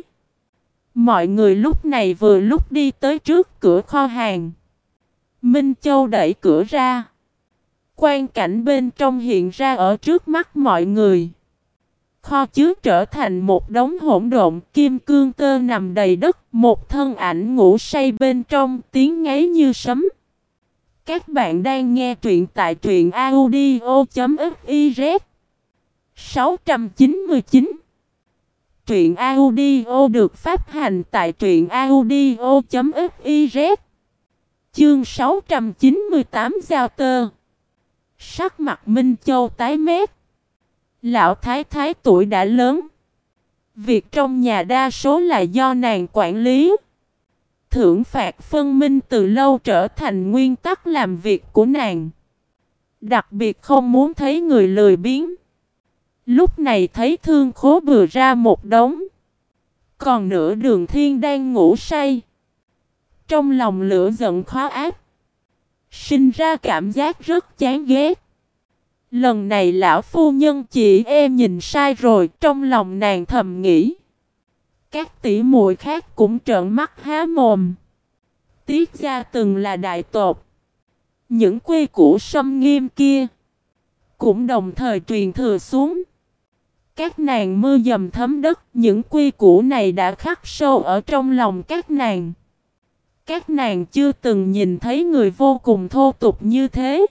Mọi người lúc này vừa lúc đi tới trước cửa kho hàng. Minh Châu đẩy cửa ra. Quang cảnh bên trong hiện ra ở trước mắt mọi người. Kho chứa trở thành một đống hỗn độn, kim cương tơ nằm đầy đất, một thân ảnh ngủ say bên trong, tiếng ngáy như sấm. Các bạn đang nghe truyện tại truyện audio chấm fiz. sáu trăm chín mươi chín. Truyện audio được phát hành tại truyện audio chấm fiz. Chương sáu trăm chín mươi tám Giao tơ. Sắc mặt Minh Châu tái mét. Lão thái thái tuổi đã lớn. Việc trong nhà đa số là do nàng quản lý. Thưởng phạt phân minh từ lâu trở thành nguyên tắc làm việc của nàng. Đặc biệt không muốn thấy người lười biếng. Lúc này thấy thương khố bừa ra một đống. Còn nửa Đường Thiên đang ngủ say. Trong lòng lửa giận khó áp. Sinh ra cảm giác rất chán ghét. Lần này lão phu nhân chị em nhìn sai rồi, trong lòng nàng thầm nghĩ. Các tỷ muội khác cũng trợn mắt há mồm. Tiết gia từng là đại tộc. Những quy củ xâm nghiêm kia cũng đồng thời truyền thừa xuống. Các nàng mưa dầm thấm đất, những quy củ này đã khắc sâu ở trong lòng các nàng. Các nàng chưa từng nhìn thấy người vô cùng thô tục như thế.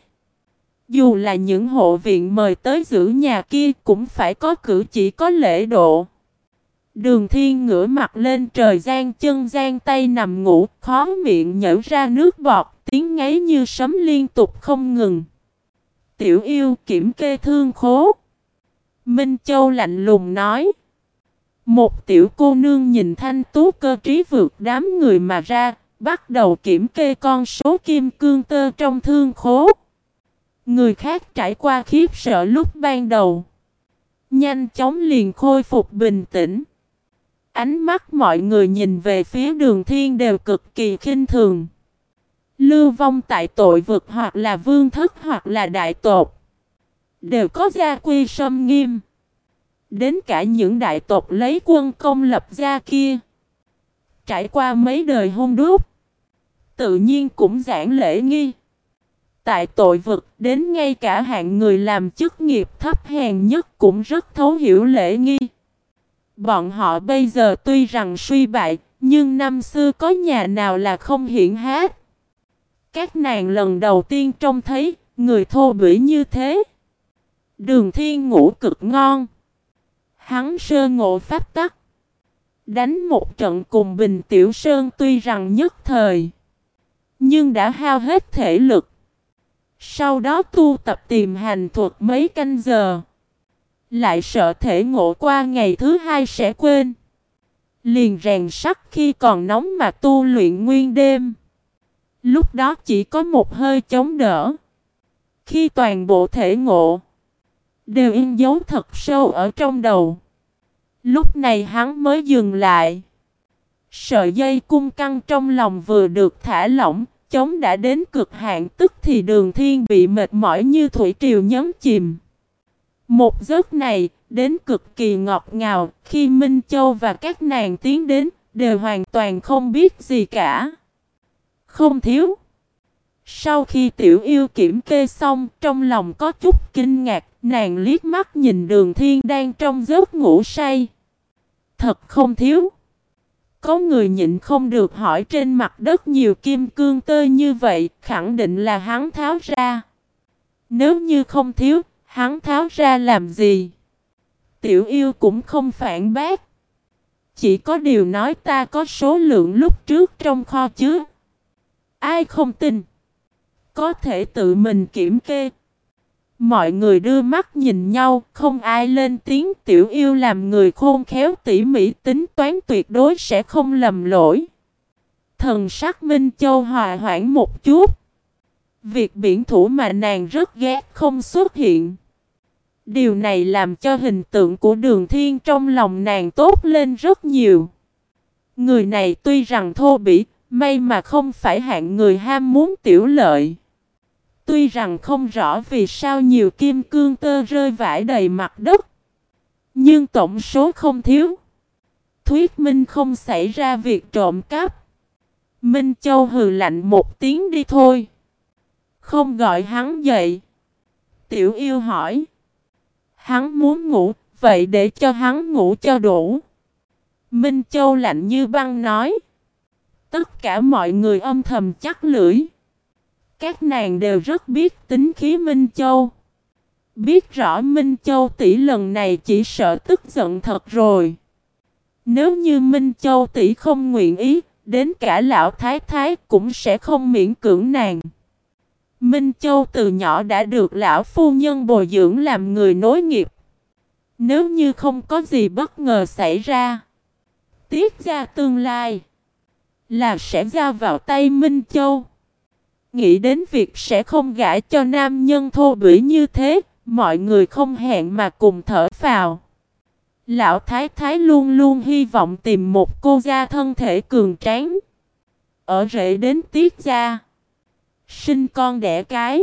Dù là những hộ viện mời tới giữ nhà kia cũng phải có cử chỉ có lễ độ. Đường Thiên ngửa mặt lên trời giang chân giang tay nằm ngủ, khó miệng nhở ra nước bọt, tiếng ngáy như sấm liên tục không ngừng. Tiểu yêu kiểm kê thương khố. Minh Châu lạnh lùng nói. Một tiểu cô nương nhìn thanh tú cơ trí vượt đám người mà ra, bắt đầu kiểm kê con số kim cương tơ trong thương khố. Người khác trải qua khiếp sợ lúc ban đầu, nhanh chóng liền khôi phục bình tĩnh. Ánh mắt mọi người nhìn về phía Đường Thiên đều cực kỳ khinh thường. Lưu vong tại tội vực hoặc là vương thất hoặc là đại tộc, đều có gia quy sâm nghiêm. Đến cả những đại tộc lấy quân công lập gia kia, trải qua mấy đời hung đúc, tự nhiên cũng giảng lễ nghi. Tại tội vực, đến ngay cả hạng người làm chức nghiệp thấp hèn nhất cũng rất thấu hiểu lễ nghi. Bọn họ bây giờ tuy rằng suy bại, nhưng năm xưa có nhà nào là không hiển hách. Các nàng lần đầu tiên trông thấy người thô bỉ như thế. Đường Thiên ngủ cực ngon. Hắn sơ ngộ pháp tắc, đánh một trận cùng Bình Tiểu Sơn tuy rằng nhất thời, nhưng đã hao hết thể lực. Sau đó tu tập tìm hành thuật mấy canh giờ, lại sợ thể ngộ qua ngày thứ hai sẽ quên. liền rèn sắt khi còn nóng mà tu luyện nguyên đêm. Lúc đó chỉ có một hơi chống đỡ. Khi toàn bộ thể ngộ đều in dấu thật sâu ở trong đầu. Lúc này hắn mới dừng lại. Sợi dây cung căng trong lòng vừa được thả lỏng, chống đã đến cực hạn, tức thì Đường Thiên bị mệt mỏi như thủy triều nhấn chìm. Một giấc này đến cực kỳ ngọt ngào, khi Minh Châu và các nàng tiến đến, đều hoàn toàn không biết gì cả. Không thiếu. Sau khi Tiểu Yêu kiểm kê xong, trong lòng có chút kinh ngạc, nàng liếc mắt nhìn Đường Thiên đang trong giấc ngủ say. Thật không thiếu. Có người nhịn không được hỏi, trên mặt đất nhiều kim cương tơ như vậy, khẳng định là hắn tháo ra. Nếu như không thiếu, hắn tháo ra làm gì? Tiểu Yêu cũng không phản bác. Chỉ có điều nói ta có số lượng lúc trước trong kho chứ. Ai không tin? Có thể tự mình kiểm kê. Mọi người đưa mắt nhìn nhau, không ai lên tiếng. Tiểu Yêu làm người khôn khéo tỉ mỉ, tính toán tuyệt đối sẽ không lầm lỗi. Thần sắc Minh Châu hòa hoãn một chút. Việc biển thủ mà nàng rất ghét không xuất hiện. Điều này làm cho hình tượng của Đường Thiên trong lòng nàng tốt lên rất nhiều. Người này tuy rằng thô bỉ, may mà không phải hạng người ham muốn tiểu lợi. Tuy rằng không rõ vì sao nhiều kim cương tơ rơi vãi đầy mặt đất, nhưng tổng số không thiếu. Thuyết minh không xảy ra việc trộm cắp. Minh Châu hừ lạnh một tiếng, đi thôi. Không gọi hắn dậy. Tiểu Yêu hỏi. Hắn muốn ngủ, vậy để cho hắn ngủ cho đủ. Minh Châu lạnh như băng nói. Tất cả mọi người âm thầm chắc lưỡi. Các nàng đều rất biết tính khí Minh Châu. Biết rõ Minh Châu tỷ lần này chỉ sợ tức giận thật rồi. Nếu như Minh Châu tỷ không nguyện ý, đến cả lão thái thái cũng sẽ không miễn cưỡng nàng. Minh Châu từ nhỏ đã được lão phu nhân bồi dưỡng làm người nối nghiệp. Nếu như không có gì bất ngờ xảy ra, Tiết gia tương lai là sẽ giao vào tay Minh Châu. Nghĩ đến việc sẽ không gả cho nam nhân thô bỉ như thế, mọi người không hẹn mà cùng thở phào. Lão thái thái luôn luôn hy vọng tìm một cô gia thân thể cường tráng, ở rễ đến Tiết gia, sinh con đẻ cái,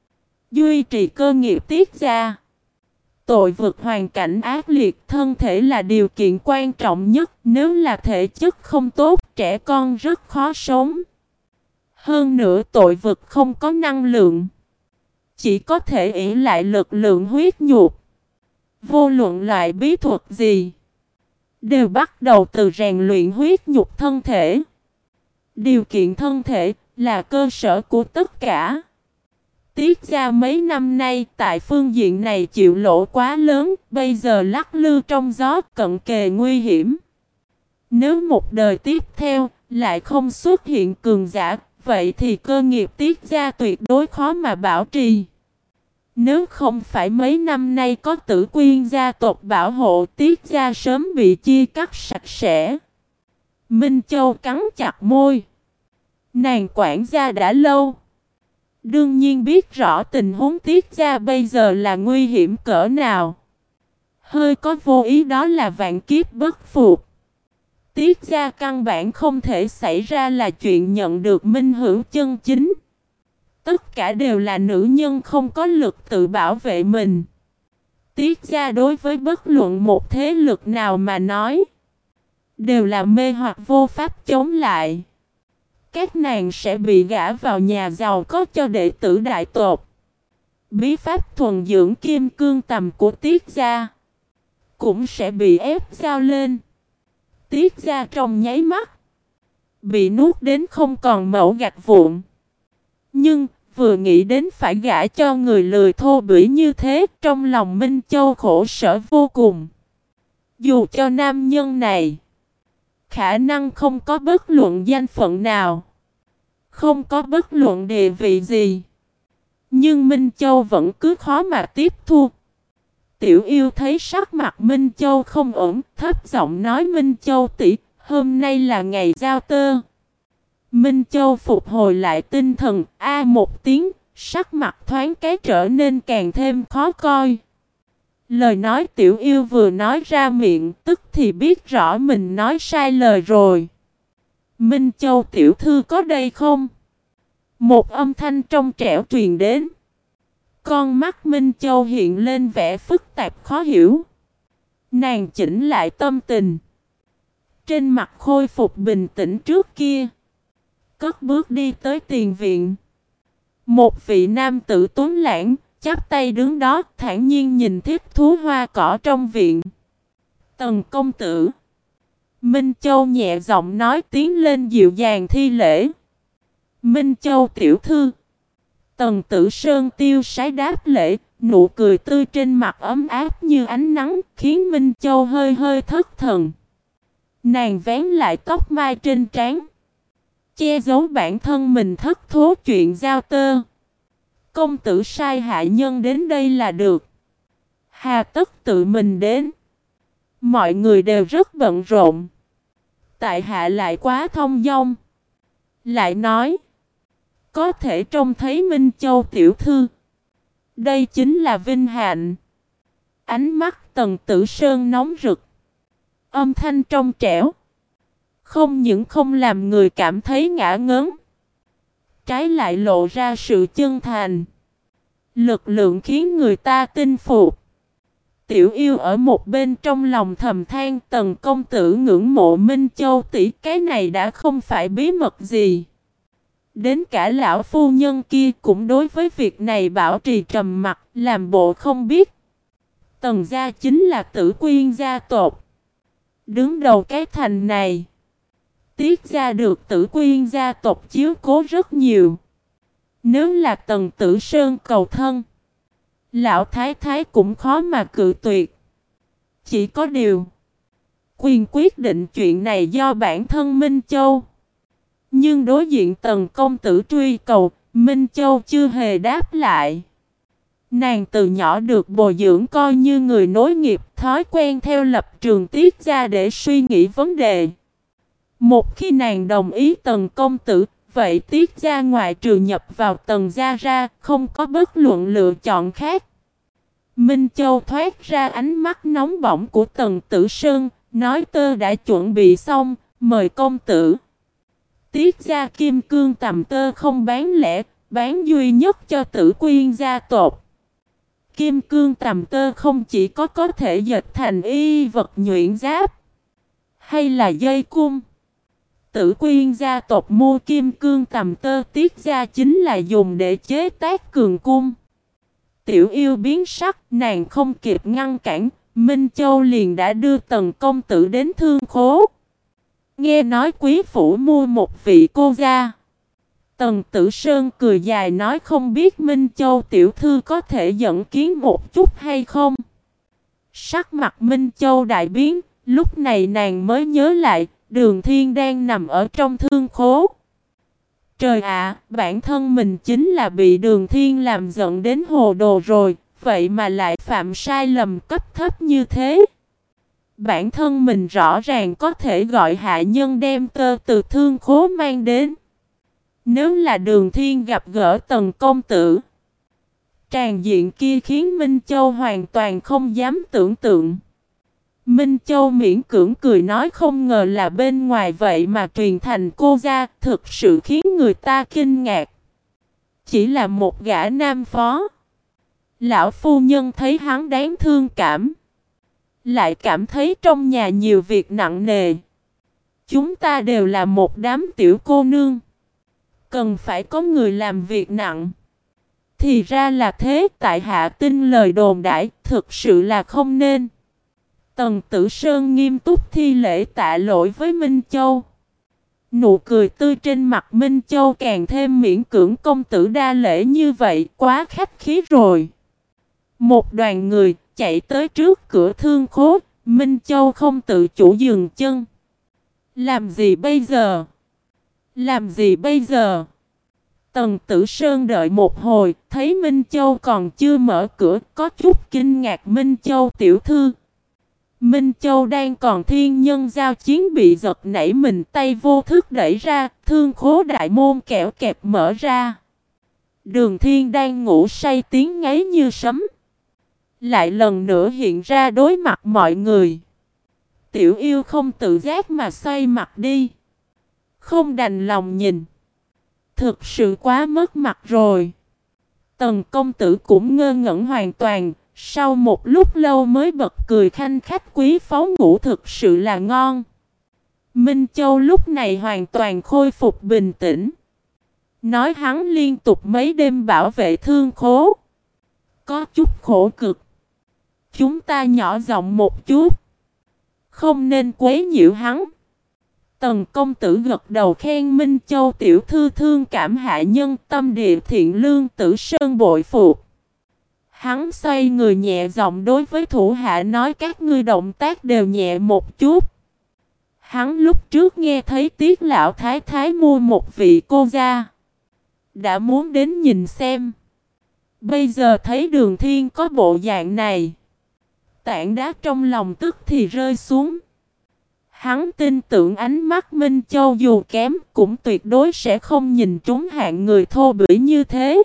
duy trì cơ nghiệp Tiết gia. Tội vực hoàn cảnh ác liệt, thân thể là điều kiện quan trọng nhất. Nếu là thể chất không tốt, trẻ con rất khó sống. Hơn nữa tội vực không có năng lượng, chỉ có thể ỷ lại lực lượng huyết nhục. Vô luận loại bí thuật gì, đều bắt đầu từ rèn luyện huyết nhục thân thể. Điều kiện thân thể là cơ sở của tất cả. Tiết gia mấy năm nay tại phương diện này chịu lỗ quá lớn, bây giờ lắc lư trong gió, cận kề nguy hiểm. Nếu một đời tiếp theo lại không xuất hiện cường giả, vậy thì cơ nghiệp Tiết gia tuyệt đối khó mà bảo trì. Nếu không phải mấy năm nay có Tử Quyên gia tộc bảo hộ, Tiết gia sớm bị chia cắt sạch sẽ. Minh Châu cắn chặt môi. Nàng quản gia đã lâu, đương nhiên biết rõ tình huống Tiết gia bây giờ là nguy hiểm cỡ nào. Hơi có vô ý đó là vạn kiếp bất phục. Tiết gia căn bản không thể xảy ra là chuyện nhận được minh hữu chân chính. Tất cả đều là nữ nhân không có lực tự bảo vệ mình. Tiết gia đối với bất luận một thế lực nào mà nói, đều là mê hoặc vô pháp chống lại. Các nàng sẽ bị gả vào nhà giàu có cho đệ tử đại tộc. Bí pháp thuần dưỡng kim cương tầm của Tiết gia cũng sẽ bị ép giao lên. Tiết gia trong nháy mắt bị nuốt đến không còn mẩu gạch vụn. Nhưng vừa nghĩ đến phải gả cho người lười thô bỉ như thế, trong lòng Minh Châu khổ sở vô cùng. Dù cho nam nhân này khả năng không có bất luận danh phận nào, không có bất luận địa vị gì, nhưng Minh Châu vẫn cứ khó mà tiếp thu. Tiểu Yêu thấy sắc mặt Minh Châu không ổn, thấp giọng nói, Minh Châu tỷ, Hôm nay là ngày giao tơ. Minh Châu phục hồi lại tinh thần, a một tiếng, sắc mặt thoáng cái trở nên càng thêm khó coi. Lời nói Tiểu Yêu vừa nói ra miệng, tức thì biết rõ mình nói sai lời rồi. Minh Châu tiểu thư có đây không? Một âm thanh trong trẻo truyền đến. Con mắt Minh Châu hiện lên vẻ phức tạp khó hiểu. Nàng chỉnh lại tâm tình. Trên mặt khôi phục bình tĩnh trước kia. Cất bước đi tới tiền viện. Một vị nam tử tuấn lãng, chắp tay đứng đó, thản nhiên nhìn thiết thú hoa cỏ trong viện. Tần công tử. Minh Châu nhẹ giọng nói, tiến lên dịu dàng thi lễ. Minh Châu tiểu thư. Tần Tử Sơn tiêu sái đáp lễ, nụ cười tươi trên mặt ấm áp như ánh nắng, khiến Minh Châu hơi hơi thất thần. Nàng vén lại tóc mai trên trán, che giấu bản thân mình thất thố chuyện giao tơ. Công tử sai hạ nhân đến đây là được. Hà tất tự mình đến. Mọi người đều rất bận rộn. Tại hạ lại quá thông dong. Lại nói, có thể trông thấy Minh Châu tiểu thư, đây chính là vinh hạnh. Ánh mắt Tần Tử Sơn nóng rực, âm thanh trong trẻo, không những không làm người cảm thấy ngã ngớn, trái lại lộ ra sự chân thành, lực lượng khiến người ta tin phục. Tiểu Yêu ở một bên trong lòng thầm than, Tần công tử ngưỡng mộ Minh Châu tỷ, cái này đã không phải bí mật gì. Đến cả lão phu nhân kia cũng đối với việc này bảo trì trầm mặc, làm bộ không biết. Tần gia chính là Tử Quyên gia tộc, đứng đầu cái thành này. Tiết gia được Tử Quyên gia tộc chiếu cố rất nhiều. Nếu là Tần Tử Sơn cầu thân, lão thái thái cũng khó mà cự tuyệt. Chỉ có điều, quyền quyết định chuyện này do bản thân Minh Châu. Nhưng đối diện Tần công tử truy cầu, Minh Châu chưa hề đáp lại. Nàng từ nhỏ được bồi dưỡng coi như người nối nghiệp, thói quen theo lập trường Tiết gia để suy nghĩ vấn đề. Một khi nàng đồng ý Tần công tử, vậy Tiết gia ngoại trừ nhập vào Tần gia ra, không có bất luận lựa chọn khác. Minh Châu thoát ra ánh mắt nóng bỏng của Tần Tử Sơn, nói tơ đã chuẩn bị xong, mời công tử. Tiết gia kim cương tầm tơ không bán lẻ, bán duy nhất cho Tử Quyên gia tộc. Kim cương tầm tơ không chỉ có có thể dệt thành y vật nhuyễn giáp, hay là dây cung. Tử Quyên gia tộc mua kim cương tầm tơ Tiết gia chính là dùng để chế tác cường cung. Tiểu Yêu biến sắc, nàng không kịp ngăn cản, Minh Châu liền đã đưa Tần công tử đến thương khố. Nghe nói quý phủ mua một vị cô gia. Tần Tử Sơn cười dài nói, không biết Minh Châu tiểu thư có thể dẫn kiến một chút hay không? Sắc mặt Minh Châu đại biến, lúc này nàng mới nhớ lại, Đường Thiên đang nằm ở trong thương khố. Trời ạ, bản thân mình chính là bị Đường Thiên làm giận đến hồ đồ rồi, vậy mà lại phạm sai lầm cấp thấp như thế. Bản thân mình rõ ràng có thể gọi hạ nhân đem tơ từ thương khố mang đến. Nếu là Đường Thiên gặp gỡ Tần công tử, tràng diện kia khiến Minh Châu hoàn toàn không dám tưởng tượng. Minh Châu miễn cưỡng cười nói, không ngờ là bên ngoài vậy mà truyền thành cô gia, thực sự khiến người ta kinh ngạc. Chỉ là một gã nam phó. Lão phu nhân thấy hắn đáng thương cảm, lại cảm thấy trong nhà nhiều việc nặng nề. Chúng ta đều là một đám tiểu cô nương, cần phải có người làm việc nặng. Thì ra là thế, tại hạ tin lời đồn đãi, thực sự là không nên. Tần Tử Sơn nghiêm túc thi lễ tạ lỗi với Minh Châu. Nụ cười tươi trên mặt Minh Châu càng thêm miễn cưỡng, công tử đa lễ như vậy, quá khách khí rồi. Một đoàn người chạy tới trước cửa thương khố, Minh Châu không tự chủ dừng chân. Làm gì bây giờ? Làm gì bây giờ? Tần Tử Sơn đợi một hồi, thấy Minh Châu còn chưa mở cửa, có chút kinh ngạc. Minh Châu tiểu thư, Minh Châu đang còn thiên nhân giao chiến bị giật nảy mình, tay vô thức đẩy ra, thương khố đại môn kẹo kẹp mở ra. Đường Thiên đang ngủ say tiếng ngáy như sấm, lại lần nữa hiện ra đối mặt mọi người. Tiểu yêu không tự giác mà xoay mặt đi, không đành lòng nhìn. Thực sự quá mất mặt rồi. Tần công tử cũng ngơ ngẩn hoàn toàn, sau một lúc lâu mới bật cười khanh khách, quý phóng ngủ thực sự là ngon. Minh Châu lúc này hoàn toàn khôi phục bình tĩnh, nói hắn liên tục mấy đêm bảo vệ thương khố, có chút khổ cực. Chúng ta nhỏ giọng một chút, không nên quấy nhiễu hắn. Tần công tử gật đầu khen Minh Châu tiểu thư thương cảm hạ nhân, tâm địa thiện lương, Tử Sơn bội phục. Hắn xoay người nhẹ giọng đối với thủ hạ nói, các ngươi động tác đều nhẹ một chút. Hắn lúc trước nghe thấy Tiết lão thái thái mua một vị cô gia, đã muốn đến nhìn xem. Bây giờ thấy Đường Thiên có bộ dạng này, tảng đá trong lòng tức thì rơi xuống. Hắn tin tưởng ánh mắt Minh Châu dù kém cũng tuyệt đối sẽ không nhìn trúng hạng người thô bỉ như thế.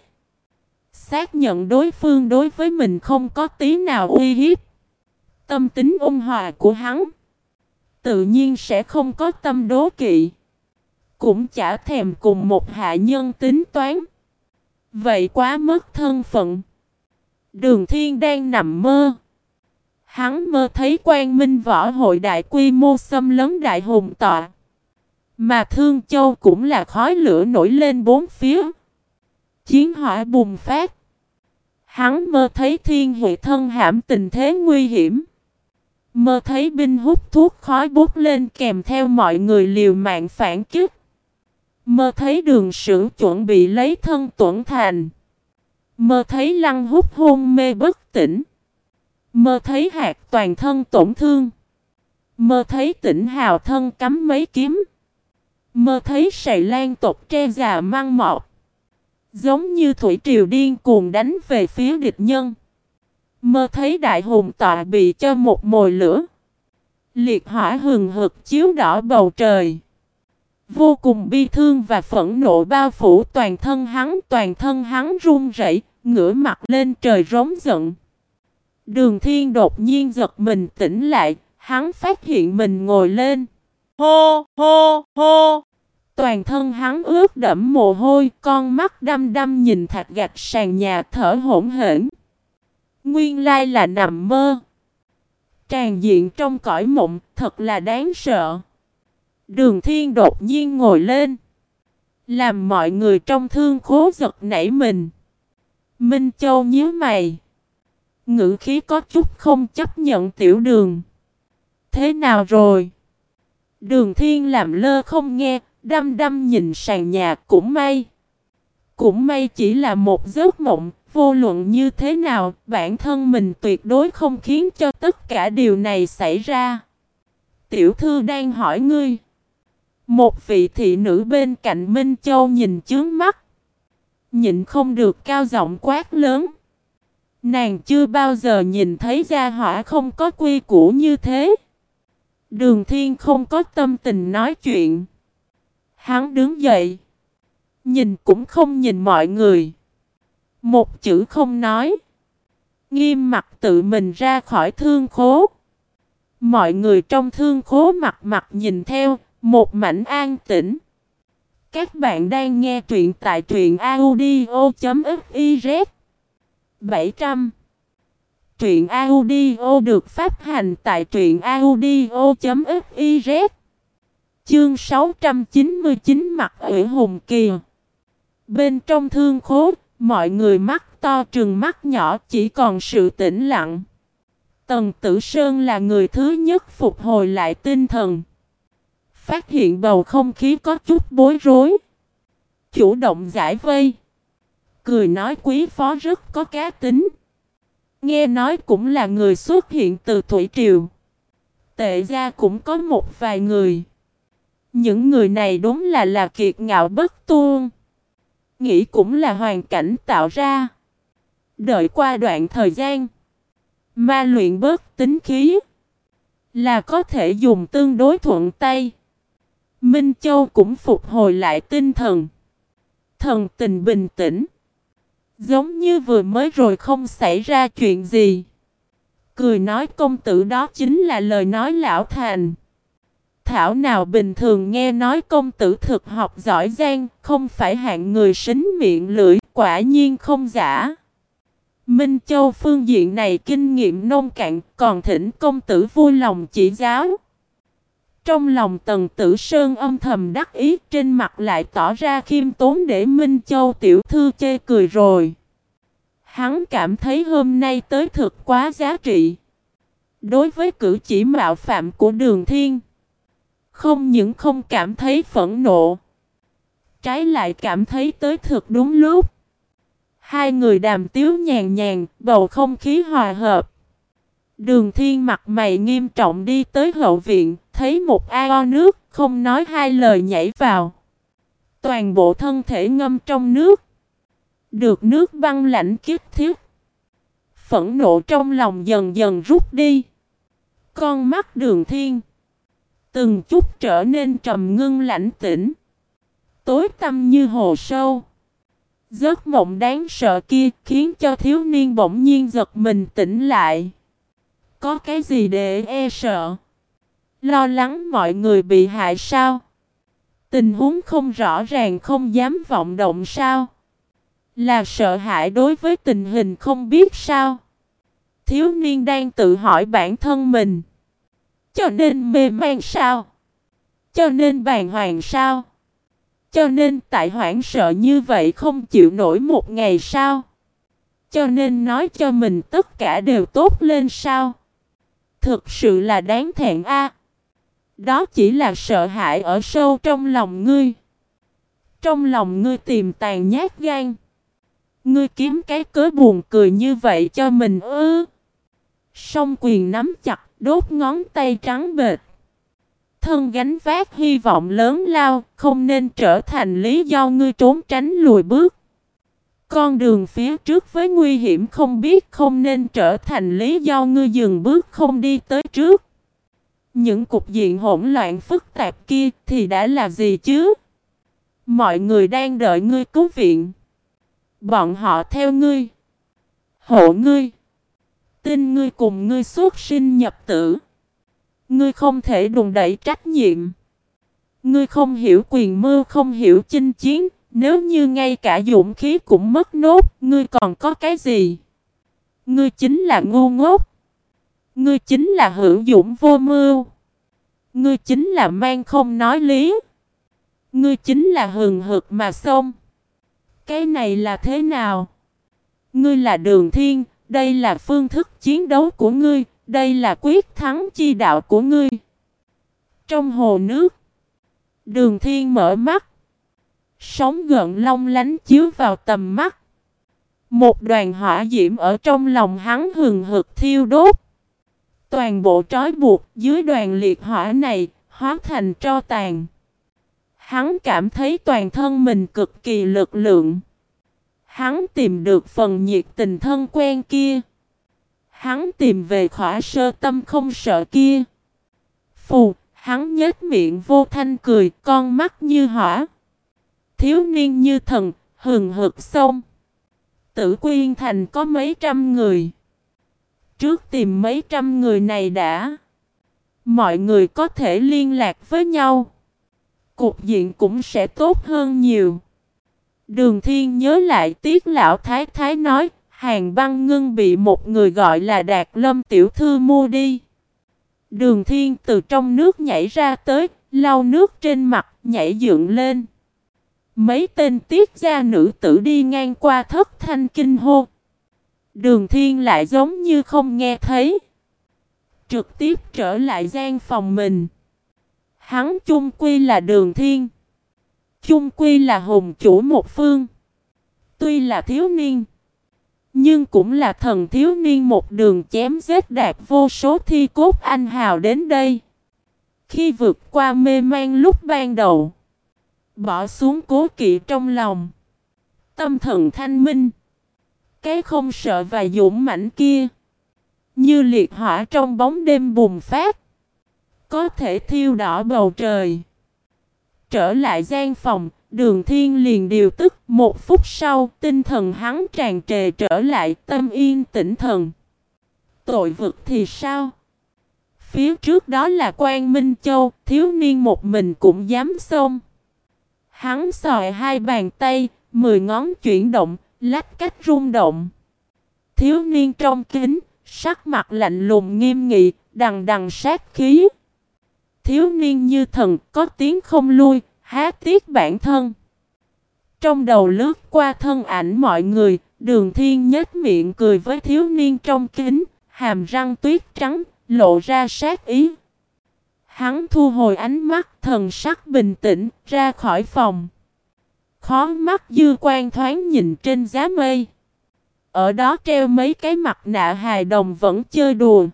Xác nhận đối phương đối với mình không có tí nào uy hiếp. Tâm tính ôn hòa của hắn tự nhiên sẽ không có tâm đố kỵ, cũng chả thèm cùng một hạ nhân tính toán. Vậy quá mất thân phận. Đường Thiên đang nằm mơ. Hắn mơ thấy Quang Minh võ hội đại quy mô xâm lấn Đại Hùng tọa, mà Thương Châu cũng là khói lửa nổi lên bốn phía, chiến hỏa bùng phát. Hắn mơ thấy Thiên Huệ thân hãm tình thế nguy hiểm, mơ thấy binh hút thuốc khói bốc lên kèm theo mọi người liều mạng phản kích, mơ thấy Đường Sử chuẩn bị lấy thân tuẫn thành, mơ thấy Lăng Hút hôn mê bất tỉnh, mơ thấy Hạt toàn thân tổn thương, mơ thấy Tỉnh Hào thân cắm mấy kiếm, mơ thấy Sài Lan tộc tre già măng mọt, giống như thủy triều điên cuồng đánh về phía địch nhân. Mơ thấy Đại Hùng tọa bị cho một mồi lửa, liệt hỏa hừng hực chiếu đỏ bầu trời. Vô cùng bi thương và phẫn nộ bao phủ toàn thân hắn, toàn thân hắn run rẩy, ngửa mặt lên trời rống giận. Đường Thiên đột nhiên giật mình tỉnh lại, hắn phát hiện mình ngồi lên. Hô, hô, hô! Toàn thân hắn ướt đẫm mồ hôi, con mắt đăm đăm nhìn thạch gạch sàn nhà thở hổn hển. Nguyên lai là nằm mơ. Tràn diện trong cõi mộng, thật là đáng sợ. Đường Thiên đột nhiên ngồi lên, làm mọi người trong thương khố giật nảy mình. Minh Châu nhíu mày, ngữ khí có chút không chấp nhận. Tiểu Đường, thế nào rồi? Đường Thiên làm lơ không nghe, đăm đăm nhìn sàn nhà. Cũng may, cũng may chỉ là một giấc mộng. Vô luận như thế nào, bản thân mình tuyệt đối không khiến cho tất cả điều này xảy ra. Tiểu thư đang hỏi ngươi. Một vị thị nữ bên cạnh Minh Châu nhìn chướng mắt, nhịn không được cao giọng quát lớn. Nàng chưa bao giờ nhìn thấy gia hỏa không có quy củ như thế. Đường Thiên không có tâm tình nói chuyện. Hắn đứng dậy, nhìn cũng không nhìn mọi người, một chữ không nói, nghiêm mặt tự mình ra khỏi thương khố. Mọi người trong thương khố mặt mặt nhìn theo, một mảnh an tĩnh. Các bạn đang nghe truyện tại truyện audio chấm fiz. bảy trăm. Truyện audio được phát hành tại truyện audio chấm fiz. Chương sáu trăm chín mươi chín Mặt Ủy Hùng Kỳ. Bên trong thương khố, mọi người mắt to trừng mắt nhỏ, chỉ còn sự tĩnh lặng. Tần Tử Sơn là người thứ nhất phục hồi lại tinh thần, phát hiện bầu không khí có chút bối rối, chủ động giải vây, cười nói quý phó rất có cá tính. Nghe nói cũng là người xuất hiện từ Thủy Triều, Tệ gia cũng có một vài người. Những người này đúng là là kiệt ngạo bất tuôn, nghĩ cũng là hoàn cảnh tạo ra. Đợi qua đoạn thời gian, ma luyện bớt tính khí, là có thể dùng tương đối thuận tay. Minh Châu cũng phục hồi lại tinh thần. Thần tình bình tĩnh. Giống như vừa mới rồi không xảy ra chuyện gì. Cười nói công tử đó chính là lời nói lão thành. Thảo nào bình thường nghe nói công tử thực học giỏi giang, không phải hạng người sính miệng lưỡi, quả nhiên không giả. Minh Châu phương diện này kinh nghiệm nông cạn, còn thỉnh công tử vui lòng chỉ giáo. Trong lòng Tần Tử Sơn âm thầm đắc ý, trên mặt lại tỏ ra khiêm tốn để Minh Châu tiểu thư chê cười rồi. Hắn cảm thấy hôm nay tới thực quá giá trị. Đối với cử chỉ mạo phạm của Đường Thiên, không những không cảm thấy phẫn nộ, trái lại cảm thấy tới thực đúng lúc. Hai người đàm tiếu nhàn nhàn, bầu không khí hòa hợp. Đường Thiên mặt mày nghiêm trọng đi tới hậu viện, thấy một ao nước, không nói hai lời nhảy vào. Toàn bộ thân thể ngâm trong nước, được nước băng lạnh kiết thiết. Phẫn nộ trong lòng dần dần rút đi. Con mắt Đường Thiên từng chút trở nên trầm ngưng lãnh tĩnh, tối tăm như hồ sâu. Giấc mộng đáng sợ kia khiến cho thiếu niên bỗng nhiên giật mình tỉnh lại. Có cái gì để e sợ? Lo lắng mọi người bị hại sao? Tình huống không rõ ràng không dám vọng động sao? Là sợ hãi đối với tình hình không biết sao? Thiếu niên đang tự hỏi bản thân mình. Cho nên mê man sao? Cho nên bàng hoàng sao? Cho nên tại hoảng sợ như vậy không chịu nổi một ngày sao? Cho nên nói cho mình tất cả đều tốt lên sao? Thực sự là đáng thẹn a. Đó chỉ là sợ hãi ở sâu trong lòng ngươi. Trong lòng ngươi tìm tàn nhát gan. Ngươi kiếm cái cớ buồn cười như vậy cho mình ư? Song quyền nắm chặt, đốt ngón tay trắng bệch. Thân gánh vác hy vọng lớn lao, không nên trở thành lý do ngươi trốn tránh lùi bước. Con đường phía trước với nguy hiểm không biết không nên trở thành lý do ngươi dừng bước không đi tới trước. Những cục diện hỗn loạn phức tạp kia thì đã là gì chứ? Mọi người đang đợi ngươi cứu viện. Bọn họ theo ngươi, hộ ngươi, tin ngươi cùng ngươi xuất sinh nhập tử. Ngươi không thể đùn đẩy trách nhiệm. Ngươi không hiểu quyền mưu, không hiểu chinh chiến. Nếu như ngay cả dũng khí cũng mất nốt, ngươi còn có cái gì? Ngươi chính là ngu ngốc. Ngươi chính là hữu dũng vô mưu. Ngươi chính là mang không nói lý. Ngươi chính là hừng hực mà xông. Cái này là thế nào? Ngươi là Đường Thiên, đây là phương thức chiến đấu của ngươi, đây là quyết thắng chi đạo của ngươi. Trong hồ nước, Đường Thiên mở mắt. Sóng gợn long lánh chiếu vào tầm mắt. Một đoàn hỏa diễm ở trong lòng hắn hừng hực thiêu đốt. Toàn bộ trói buộc dưới đoàn liệt hỏa này hóa thành tro tàn. Hắn cảm thấy toàn thân mình cực kỳ lực lượng. Hắn tìm được phần nhiệt tình thân quen kia. Hắn tìm về khỏa sơ tâm không sợ kia. Phù, hắn nhếch miệng vô thanh cười, con mắt như hỏa. Thiếu niên như thần, hừng hực sông. Tử Quyên Thành có mấy trăm người. Trước tìm mấy trăm người này đã. Mọi người có thể liên lạc với nhau. Cục diện cũng sẽ tốt hơn nhiều. Đường Thiên nhớ lại Tiết Lão Thái Thái nói, Hàng Băng Ngưng bị một người gọi là Đạt Lâm tiểu thư mua đi. Đường Thiên từ trong nước nhảy ra tới, lau nước trên mặt, nhảy dựng lên. Mấy tên Tiết gia nữ tử đi ngang qua thất thanh kinh hô. Đường Thiên lại giống như không nghe thấy. Trực tiếp trở lại gian phòng mình. Hắn chung quy là Đường Thiên. Chung quy là hùng chủ một phương. Tuy là thiếu niên, nhưng cũng là thần thiếu niên một đường chém giết đạp vô số thi cốt anh hào đến đây. Khi vượt qua mê man lúc ban đầu, bỏ xuống cố kỵ trong lòng, tâm thần thanh minh, cái không sợ và dũng mãnh kia như liệt hỏa trong bóng đêm bùng phát, có thể thiêu đỏ bầu trời. Trở lại gian phòng, Đường Thiên liền điều tức. Một phút sau, tinh thần hắn tràn trề trở lại, tâm yên tĩnh thần. Tội vực thì sao? Phía trước đó là Quan Minh Châu, thiếu niên một mình cũng dám xông. Hắn xòe hai bàn tay, mười ngón chuyển động, lách cách rung động. Thiếu niên trong kính, sắc mặt lạnh lùng nghiêm nghị, đằng đằng sát khí. Thiếu niên như thần, có tiếng không lui, há tiếc bản thân. Trong đầu lướt qua thân ảnh mọi người, Đường Thiên nhếch miệng cười với thiếu niên trong kính, hàm răng tuyết trắng, lộ ra sát ý. Hắn thu hồi ánh mắt, thần sắc bình tĩnh, ra khỏi phòng. Khó mắt dư quan thoáng nhìn trên giá mây. Ở đó treo mấy cái mặt nạ hài đồng vẫn chơi đùa.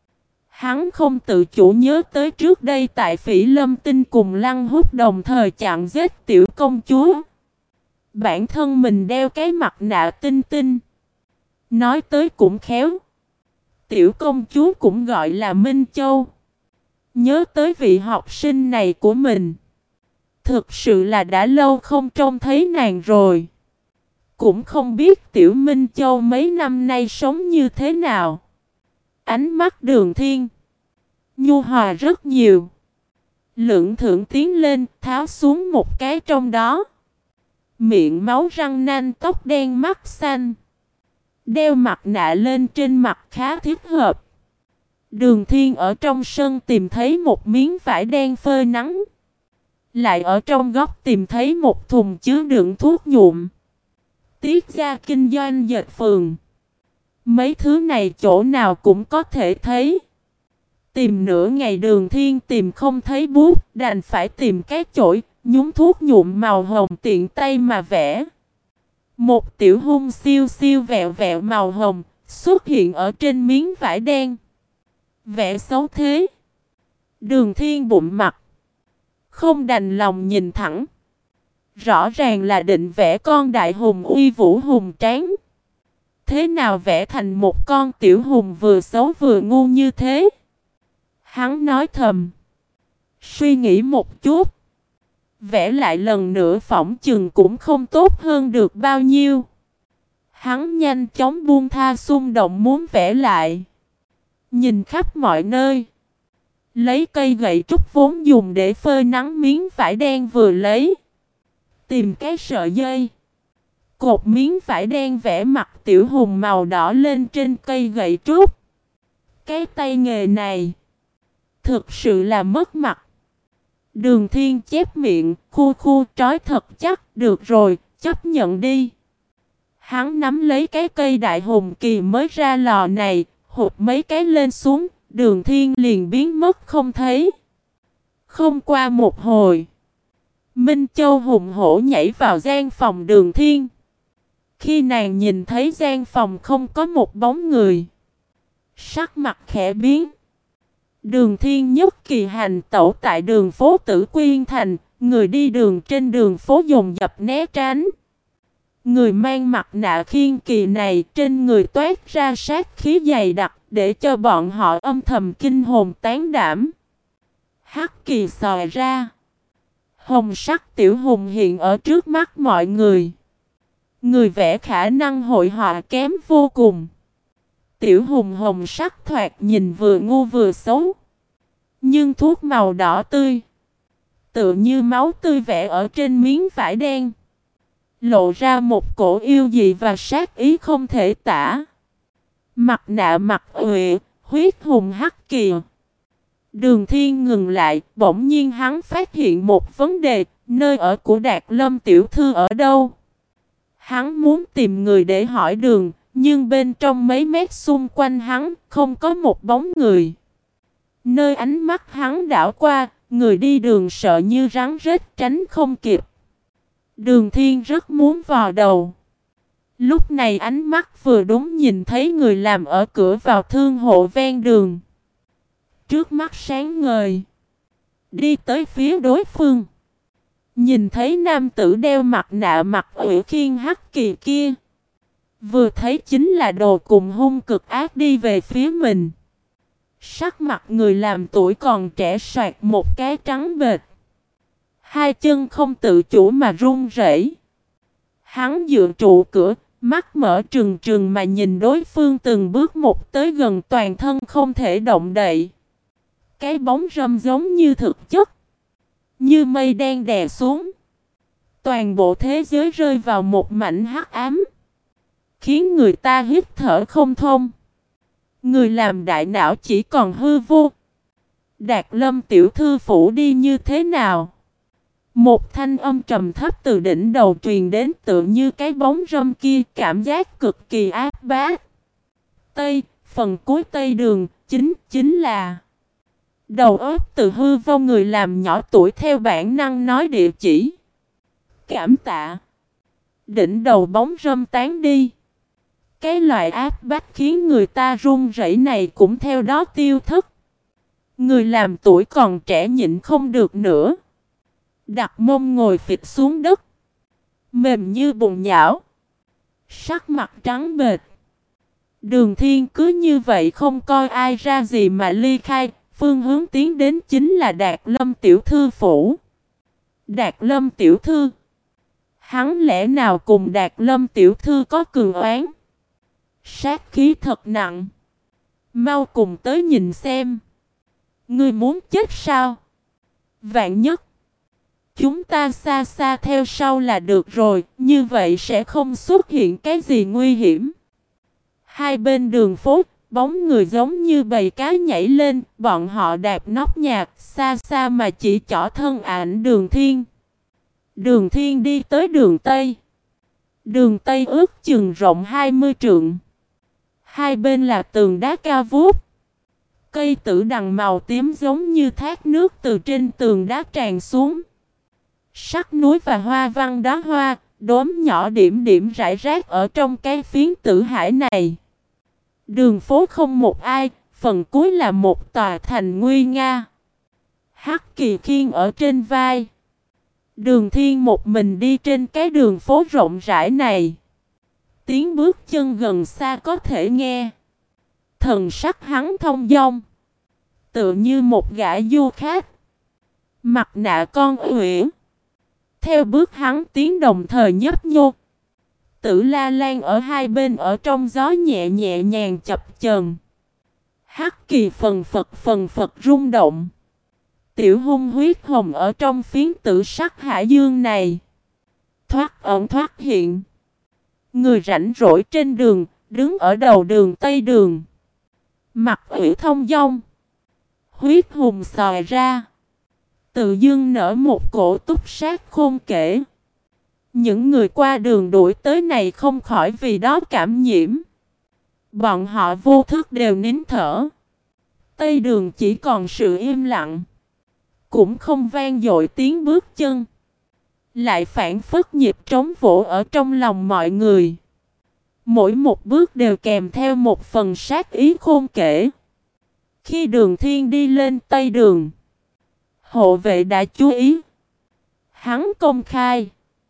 Hắn không tự chủ nhớ tới trước đây tại Phỉ Lâm Tinh cùng Lăng Hút đồng thời chặn giết tiểu công chúa. Bản thân mình đeo cái mặt nạ tinh tinh. Nói tới cũng khéo. Tiểu công chúa cũng gọi là Minh Châu. Nhớ tới vị học sinh này của mình. Thực sự là đã lâu không trông thấy nàng rồi. Cũng không biết tiểu Minh Châu mấy năm nay sống như thế nào. Ánh mắt Đường Thiên nhu hòa rất nhiều. Lượng thượng tiến lên, tháo xuống một cái trong đó. Miệng máu răng nanh, tóc đen mắt xanh. Đeo mặt nạ lên trên mặt khá thích hợp. Đường Thiên ở trong sân tìm thấy một miếng vải đen phơi nắng. Lại ở trong góc tìm thấy một thùng chứa đựng thuốc nhuộm. Tiết gia kinh doanh dệt phường. Mấy thứ này chỗ nào cũng có thể thấy. Tìm nửa ngày Đường Thiên tìm không thấy bút, đành phải tìm cái chổi, nhúng thuốc nhuộm màu hồng tiện tay mà vẽ. Một tiểu hung siêu siêu vẹo vẹo màu hồng xuất hiện ở trên miếng vải đen. Vẽ xấu thế. Đường Thiên bụng mặt, không đành lòng nhìn thẳng. Rõ ràng là định vẽ con đại hùng uy vũ hùng tráng. Thế nào vẽ thành một con tiểu hùng vừa xấu vừa ngu như thế? Hắn nói thầm. Suy nghĩ một chút. Vẽ lại lần nữa phỏng chừng cũng không tốt hơn được bao nhiêu. Hắn nhanh chóng buông tha xung động muốn vẽ lại. Nhìn khắp mọi nơi. Lấy cây gậy trúc vốn dùng để phơi nắng miếng vải đen vừa lấy. Tìm cái sợi dây. Cột miếng vải đen vẽ mặt tiểu hùng màu đỏ lên trên cây gậy trúc. Cái tay nghề này thực sự là mất mặt. Đường Thiên chép miệng, khu khu trói thật chắc, được rồi, chấp nhận đi. Hắn nắm lấy cái cây đại hùng kỳ mới ra lò này, hụt mấy cái lên xuống, Đường Thiên liền biến mất không thấy. Không qua một hồi, Minh Châu hùng hổ nhảy vào gian phòng Đường Thiên. Khi nàng nhìn thấy gian phòng không có một bóng người, sắc mặt khẽ biến. Đường Thiên nhất kỳ hành tẩu tại đường phố Tử Quyên Thành, người đi đường trên đường phố dồn dập né tránh. Người mang mặt nạ khiên kỳ này trên người toát ra sát khí dày đặc để cho bọn họ âm thầm kinh hồn tán đảm. Hắc kỳ xòe ra. Hồng sắc tiểu hùng hiện ở trước mắt mọi người. Người vẽ khả năng hội họa kém vô cùng. Tiểu hùng hồng sắc thoạt nhìn vừa ngu vừa xấu. Nhưng thuốc màu đỏ tươi, tựa như máu tươi vẽ ở trên miếng vải đen, lộ ra một cổ yêu dị và sát ý không thể tả. Mặt nạ mặt uệ, huyết hùng hắc kỳ. Đường Thiên ngừng lại, bỗng nhiên hắn phát hiện một vấn đề, nơi ở của Đạt Lâm tiểu thư ở đâu? Hắn muốn tìm người để hỏi đường, nhưng bên trong mấy mét xung quanh hắn không có một bóng người. Nơi ánh mắt hắn đảo qua, người đi đường sợ như rắn rết tránh không kịp. Đường Thiên rất muốn vò đầu. Lúc này ánh mắt vừa đúng nhìn thấy người làm ở cửa vào thương hộ ven đường. Trước mắt sáng ngời. Đi tới phía đối phương. Nhìn thấy nam tử đeo mặt nạ mặt ủy khiên hắc kỳ kia. Vừa thấy chính là đồ cùng hung cực ác đi về phía mình. Sắc mặt người làm tuổi còn trẻ soạt một cái trắng bệch. Hai chân không tự chủ mà run rẩy. Hắn dựa trụ cửa, mắt mở trừng trừng mà nhìn đối phương từng bước một tới gần, toàn thân không thể động đậy. Cái bóng râm giống như thực chất, như mây đen đè xuống. Toàn bộ thế giới rơi vào một mảnh hắc ám, khiến người ta hít thở không thông. Người làm đại não chỉ còn hư vô. Đạt Lâm tiểu thư phủ đi như thế nào? Một thanh âm trầm thấp từ đỉnh đầu truyền đến, tựa như cái bóng râm kia, cảm giác cực kỳ áp bách. Tây, phần cuối Tây đường, chính chính là... Đầu óc từ hư vô người làm nhỏ tuổi theo bản năng nói địa chỉ. Cảm tạ. Đỉnh đầu bóng râm tán đi. Cái loại áp bách khiến người ta run rẩy này cũng theo đó tiêu thất. Người làm tuổi còn trẻ nhịn không được nữa, đặt mông ngồi phịch xuống đất, mềm như bùn nhão, sắc mặt trắng bệch. Đường Thiên cứ như vậy không coi ai ra gì mà ly khai, phương hướng tiến đến chính là Đạt Lâm tiểu thư phủ. Đạt Lâm tiểu thư? Hắn lẽ nào cùng Đạt Lâm tiểu thư có cừu oán? Sát khí thật nặng. Mau cùng tới nhìn xem. Ngươi muốn chết sao? Vạn nhất chúng ta xa xa theo sau là được rồi, như vậy sẽ không xuất hiện cái gì nguy hiểm. Hai bên đường phố, bóng người giống như bầy cá nhảy lên, bọn họ đạp nóc nhà, xa xa mà chỉ trỏ thân ảnh Đường Thiên. Đường Thiên đi tới đường Tây. Đường Tây ước chừng rộng hai mươi trượng. Hai bên là tường đá cao vút. Cây tử đằng màu tím giống như thác nước từ trên tường đá tràn xuống. Sắc núi và hoa văn đóa hoa, đốm nhỏ điểm điểm rải rác ở trong cái phiến tử hải này. Đường phố không một ai, phần cuối là một tòa thành nguy nga. Hắc Kỳ khiên ở trên vai. Đường Thiên một mình đi trên cái đường phố rộng rãi này. Tiếng bước chân gần xa có thể nghe. Thần sắc hắn thông dong, tựa như một gã du khách. Mặt nạ con uyển. Theo bước hắn tiến đồng thời nhấp nhô. Tử La Lan ở hai bên ở trong gió nhẹ nhẹ nhàng chập chờn. Hắc Kỳ phần phật phần phật rung động. Tiểu hung huyết hồng ở trong phiến tử sắc hải dương này, thoát ẩn thoát hiện. Người rảnh rỗi trên đường, đứng ở đầu đường Tây đường. Mặt ủy thông dong, huyết hùng xòi ra, tự dưng nở một cổ túc sát khôn kể. Những người qua đường đuổi tới này không khỏi vì đó cảm nhiễm. Bọn họ vô thức đều nín thở. Tây đường chỉ còn sự im lặng, cũng không vang dội tiếng bước chân, lại phản phất nhịp trống vỗ ở trong lòng mọi người. Mỗi một bước đều kèm theo một phần sát ý khôn kể. Khi Đường Thiên đi lên Tây đường, hộ vệ đã chú ý. Hắn công khai.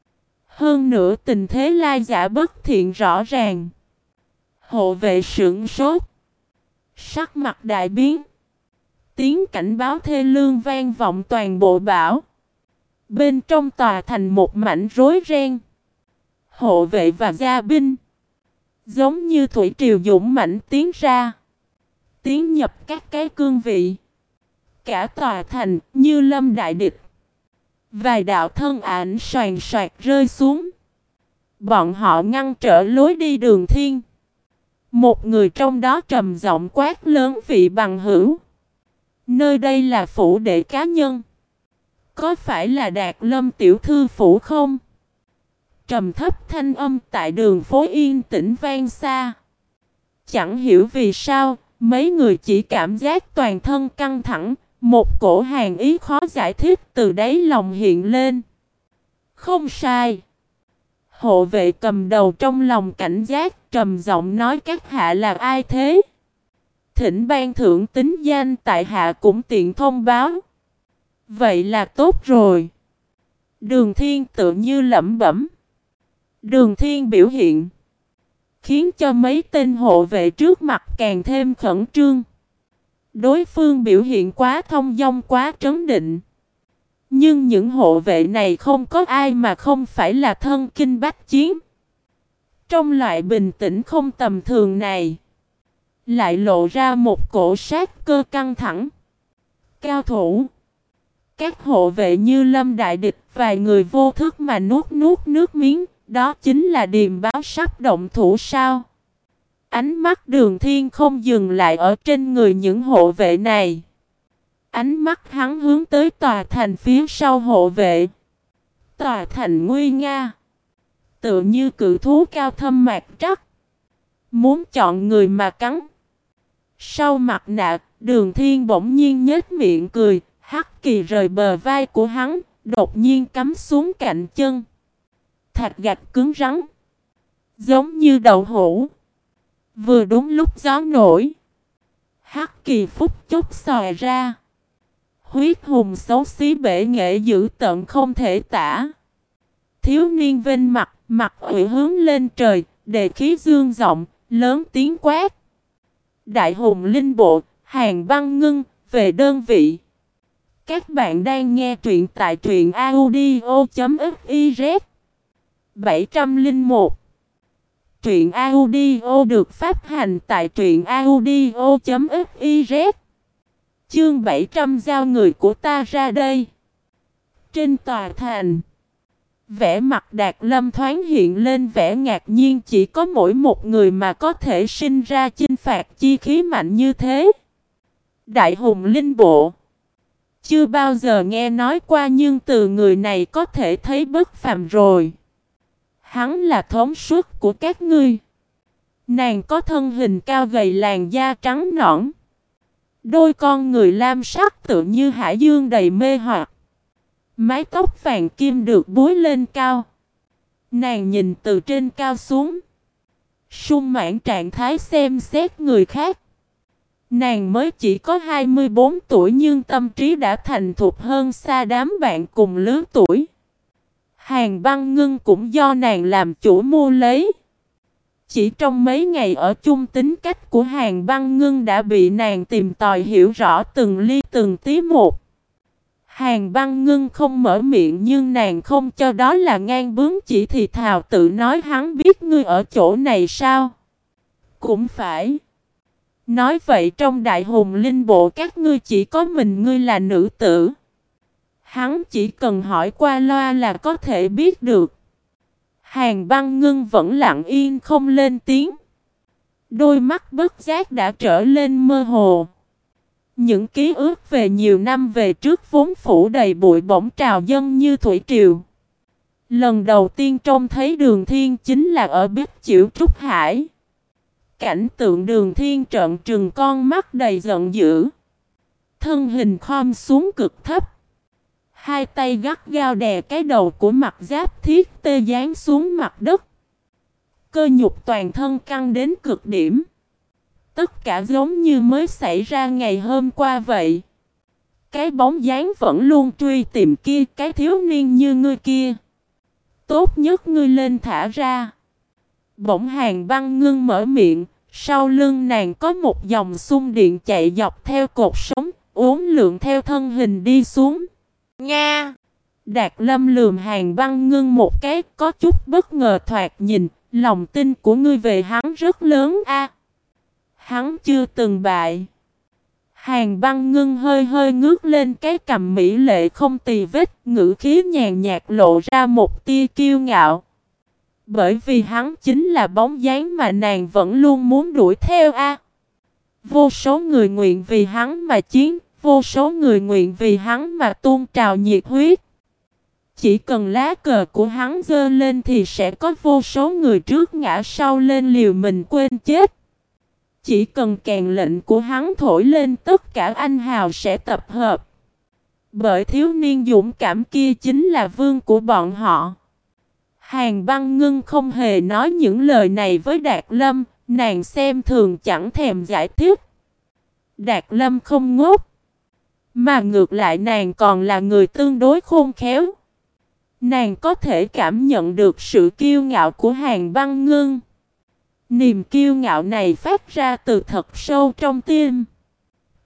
Hơn nữa tình thế lai giả bất thiện rõ ràng. Hộ vệ sửng sốt, sắc mặt đại biến. Tiếng cảnh báo thê lương vang vọng toàn bộ bão. Bên trong tòa thành một mảnh rối ren. Hộ vệ và gia binh giống như thủy triều dũng mãnh tiến ra, tiến nhập các cái cương vị. Cả tòa thành như lâm đại địch. Vài đạo thân ảnh soàn soạt rơi xuống. Bọn họ ngăn trở lối đi Đường Thiên. Một người trong đó trầm giọng quát lớn: vị bằng hữu, nơi đây là phủ đệ cá nhân, có phải là Đạt Lâm tiểu thư phủ không? Trầm thấp thanh âm tại đường phố yên tĩnh vang xa. Chẳng hiểu vì sao, mấy người chỉ cảm giác toàn thân căng thẳng, một cổ hàn ý khó giải thích từ đáy lòng hiện lên. Không sai. Hộ vệ cầm đầu trong lòng cảnh giác, trầm giọng nói: các hạ là ai thế? Thỉnh ban thưởng tính danh, tại hạ cũng tiện thông báo. Vậy là tốt rồi. Đường Thiên tự như lẩm bẩm. Đường Thiên biểu hiện khiến cho mấy tên hộ vệ trước mặt càng thêm khẩn trương. Đối phương biểu hiện quá thông dong, quá trấn định. Nhưng những hộ vệ này không có ai mà không phải là thân kinh bách chiến. Trong loại bình tĩnh không tầm thường này, lại lộ ra một cổ sát cơ căng thẳng. Cao thủ. Các hộ vệ như lâm đại địch, vài người vô thức mà nuốt nuốt nước miếng. Đó chính là điềm báo sắp động thủ sao? Ánh mắt Đường Thiên không dừng lại ở trên người những hộ vệ này. Ánh mắt hắn hướng tới tòa thành phía sau hộ vệ. Tòa thành nguy nga, tựa như cự thú cao thâm mạc trắc, muốn chọn người mà cắn. Sau mặt nạ, Đường Thiên bỗng nhiên nhếch miệng cười. Hắc kỳ rời bờ vai của hắn, đột nhiên cắm xuống cạnh chân. Thạch gạch cứng rắn, giống như đậu hũ. Vừa đúng lúc gió nổi, Hắc kỳ phút chốc xòe ra. Huyết hùng xấu xí bể nghệ dữ tận không thể tả. Thiếu niên vênh mặt, mặt ủy hướng lên trời, đề khí dương giọng, lớn tiếng quát. Đại hùng linh bộ, Hàn Băng Ngưng, về đơn vị. Các bạn đang nghe truyện tại truyện audio chấm fiz. bảy trăm lẻ một. Truyện audio được phát hành tại truyện audio chấm fiz. Chương bảy trăm giao người của ta ra đây. Trên tòa thành, vẻ mặt Đạt Lâm thoáng hiện lên vẻ ngạc nhiên, chỉ có mỗi một người mà có thể sinh ra chinh phạt chi khí mạnh như thế. Đại hùng linh bộ. Chưa bao giờ nghe nói qua, nhưng từ người này có thể thấy bất phàm rồi. Hắn là thống suất của các ngươi. Nàng có thân hình cao gầy, làn da trắng nõn, đôi con người lam sắc tựa như hải dương đầy mê hoặc. Mái tóc vàng kim được búi lên cao. Nàng nhìn từ trên cao xuống, sung mãn trạng thái xem xét người khác. Nàng mới chỉ có hai mươi bốn tuổi nhưng tâm trí đã thành thục hơn xa đám bạn cùng lứa tuổi. Hàn Băng Ngưng cũng do nàng làm chủ mua lấy. Chỉ trong mấy ngày ở chung, tính cách của Hàn Băng Ngưng đã bị nàng tìm tòi hiểu rõ từng ly từng tí một. Hàn Băng Ngưng không mở miệng nhưng nàng không cho đó là ngang bướng, chỉ thì thào tự nói. Hắn biết ngươi ở chỗ này sao? Cũng phải. Nói vậy trong đại hùng linh bộ các ngươi chỉ có mình ngươi là nữ tử. Hắn chỉ cần hỏi qua loa là có thể biết được. Hàn Băng Ngưng vẫn lặng yên không lên tiếng. Đôi mắt bất giác đã trở lên mơ hồ. Những ký ức về nhiều năm về trước vốn phủ đầy bụi bỗng trào dâng như thủy triều. Lần đầu tiên trông thấy Đường Thiên chính là ở Bích Chiểu Trúc Hải. Cảnh tượng Đường Thiên trợn trừng con mắt đầy giận dữ. Thân hình khom xuống cực thấp. Hai tay gắt gao đè cái đầu của mặt giáp thiết tê giáng xuống mặt đất. Cơ nhục toàn thân căng đến cực điểm. Tất cả giống như mới xảy ra ngày hôm qua vậy. Cái bóng dáng vẫn luôn truy tìm kia, cái thiếu niên như ngươi kia. Tốt nhất ngươi lên thả ra. Bỗng Hàn Băng Ngưng mở miệng. Sau lưng nàng có một dòng xung điện chạy dọc theo cột sống, uốn lượn theo thân hình đi xuống. Nga! Đạt Lâm lườm Hàn Băng Ngưng một cái, có chút bất ngờ thoạt nhìn. Lòng tin của ngươi về hắn rất lớn a. Hắn chưa từng bại. Hàn Băng Ngưng hơi hơi ngước lên cái cằm mỹ lệ không tì vết, ngữ khí nhàn nhạt lộ ra một tia kiêu ngạo. Bởi vì hắn chính là bóng dáng mà nàng vẫn luôn muốn đuổi theo a. Vô số người nguyện vì hắn mà chiến, vô số người nguyện vì hắn mà tuôn trào nhiệt huyết. Chỉ cần lá cờ của hắn giơ lên thì sẽ có vô số người trước ngã sau lên liều mình quên chết. Chỉ cần kèn lệnh của hắn thổi lên, tất cả anh hào sẽ tập hợp. Bởi thiếu niên dũng cảm kia chính là vương của bọn họ. Hàn Băng Ngưng không hề nói những lời này với Đạt Lâm, nàng xem thường chẳng thèm giải thích. Đạt Lâm không ngốc, mà ngược lại nàng còn là người tương đối khôn khéo. Nàng có thể cảm nhận được sự kiêu ngạo của Hàn Băng Ngưng. Niềm kiêu ngạo này phát ra từ thật sâu trong tim.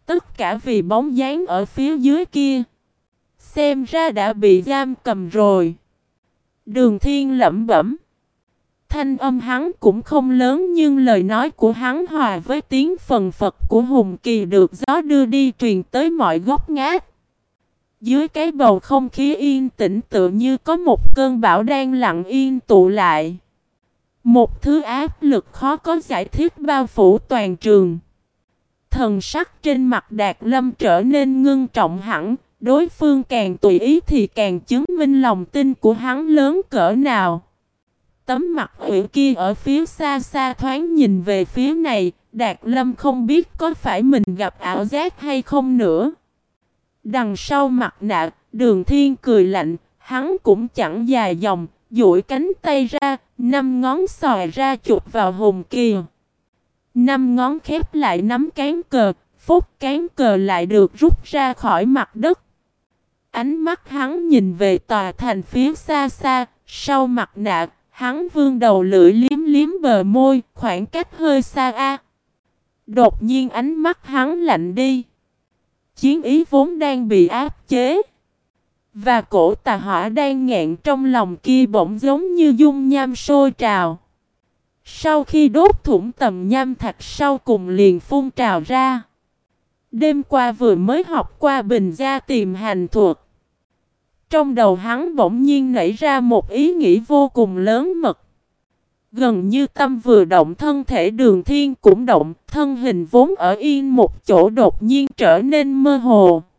Tất cả vì bóng dáng ở phía dưới kia. Xem ra đã bị giam cầm rồi. Đường Thiên lẩm bẩm. Thanh âm hắn cũng không lớn nhưng lời nói của hắn hòa với tiếng phần phật của Hùng Kỳ được gió đưa đi truyền tới mọi góc ngách. Dưới cái bầu không khí yên tĩnh tựa như có một cơn bão đang lặng yên tụ lại. Một thứ áp lực khó có giải thích bao phủ toàn trường. Thần sắc trên mặt Đạt Lâm trở nên ngưng trọng hẳn, đối phương càng tùy ý thì càng chứng minh lòng tin của hắn lớn cỡ nào. Tấm mặt ủy kia ở phía xa xa thoáng nhìn về phía này, Đạt Lâm không biết có phải mình gặp ảo giác hay không nữa. Đằng sau mặt nạ, Đường Thiên cười lạnh, hắn cũng chẳng dài dòng, duỗi cánh tay ra, năm ngón xòe ra chụp vào Hùng Kỳ. Năm ngón khép lại nắm cán cờ, phút cán cờ lại được rút ra khỏi mặt đất. Ánh mắt hắn nhìn về tòa thành phía xa xa, sau mặt nạ, hắn vươn đầu lưỡi liếm liếm bờ môi, khoảng cách hơi xa a. Đột nhiên ánh mắt hắn lạnh đi. Chiến ý vốn đang bị áp chế, và cổ tà hỏa đang nghẹn trong lòng kia bỗng giống như dung nham sôi trào. Sau khi đốt thủng tầm nham thạch sau cùng liền phun trào ra. Đêm qua vừa mới học qua bình gia tìm hành thuật. Trong đầu hắn bỗng nhiên nảy ra một ý nghĩ vô cùng lớn mật. Gần như tâm vừa động thân thể Đường Thiên cũng động, thân hình vốn ở yên một chỗ đột nhiên trở nên mơ hồ.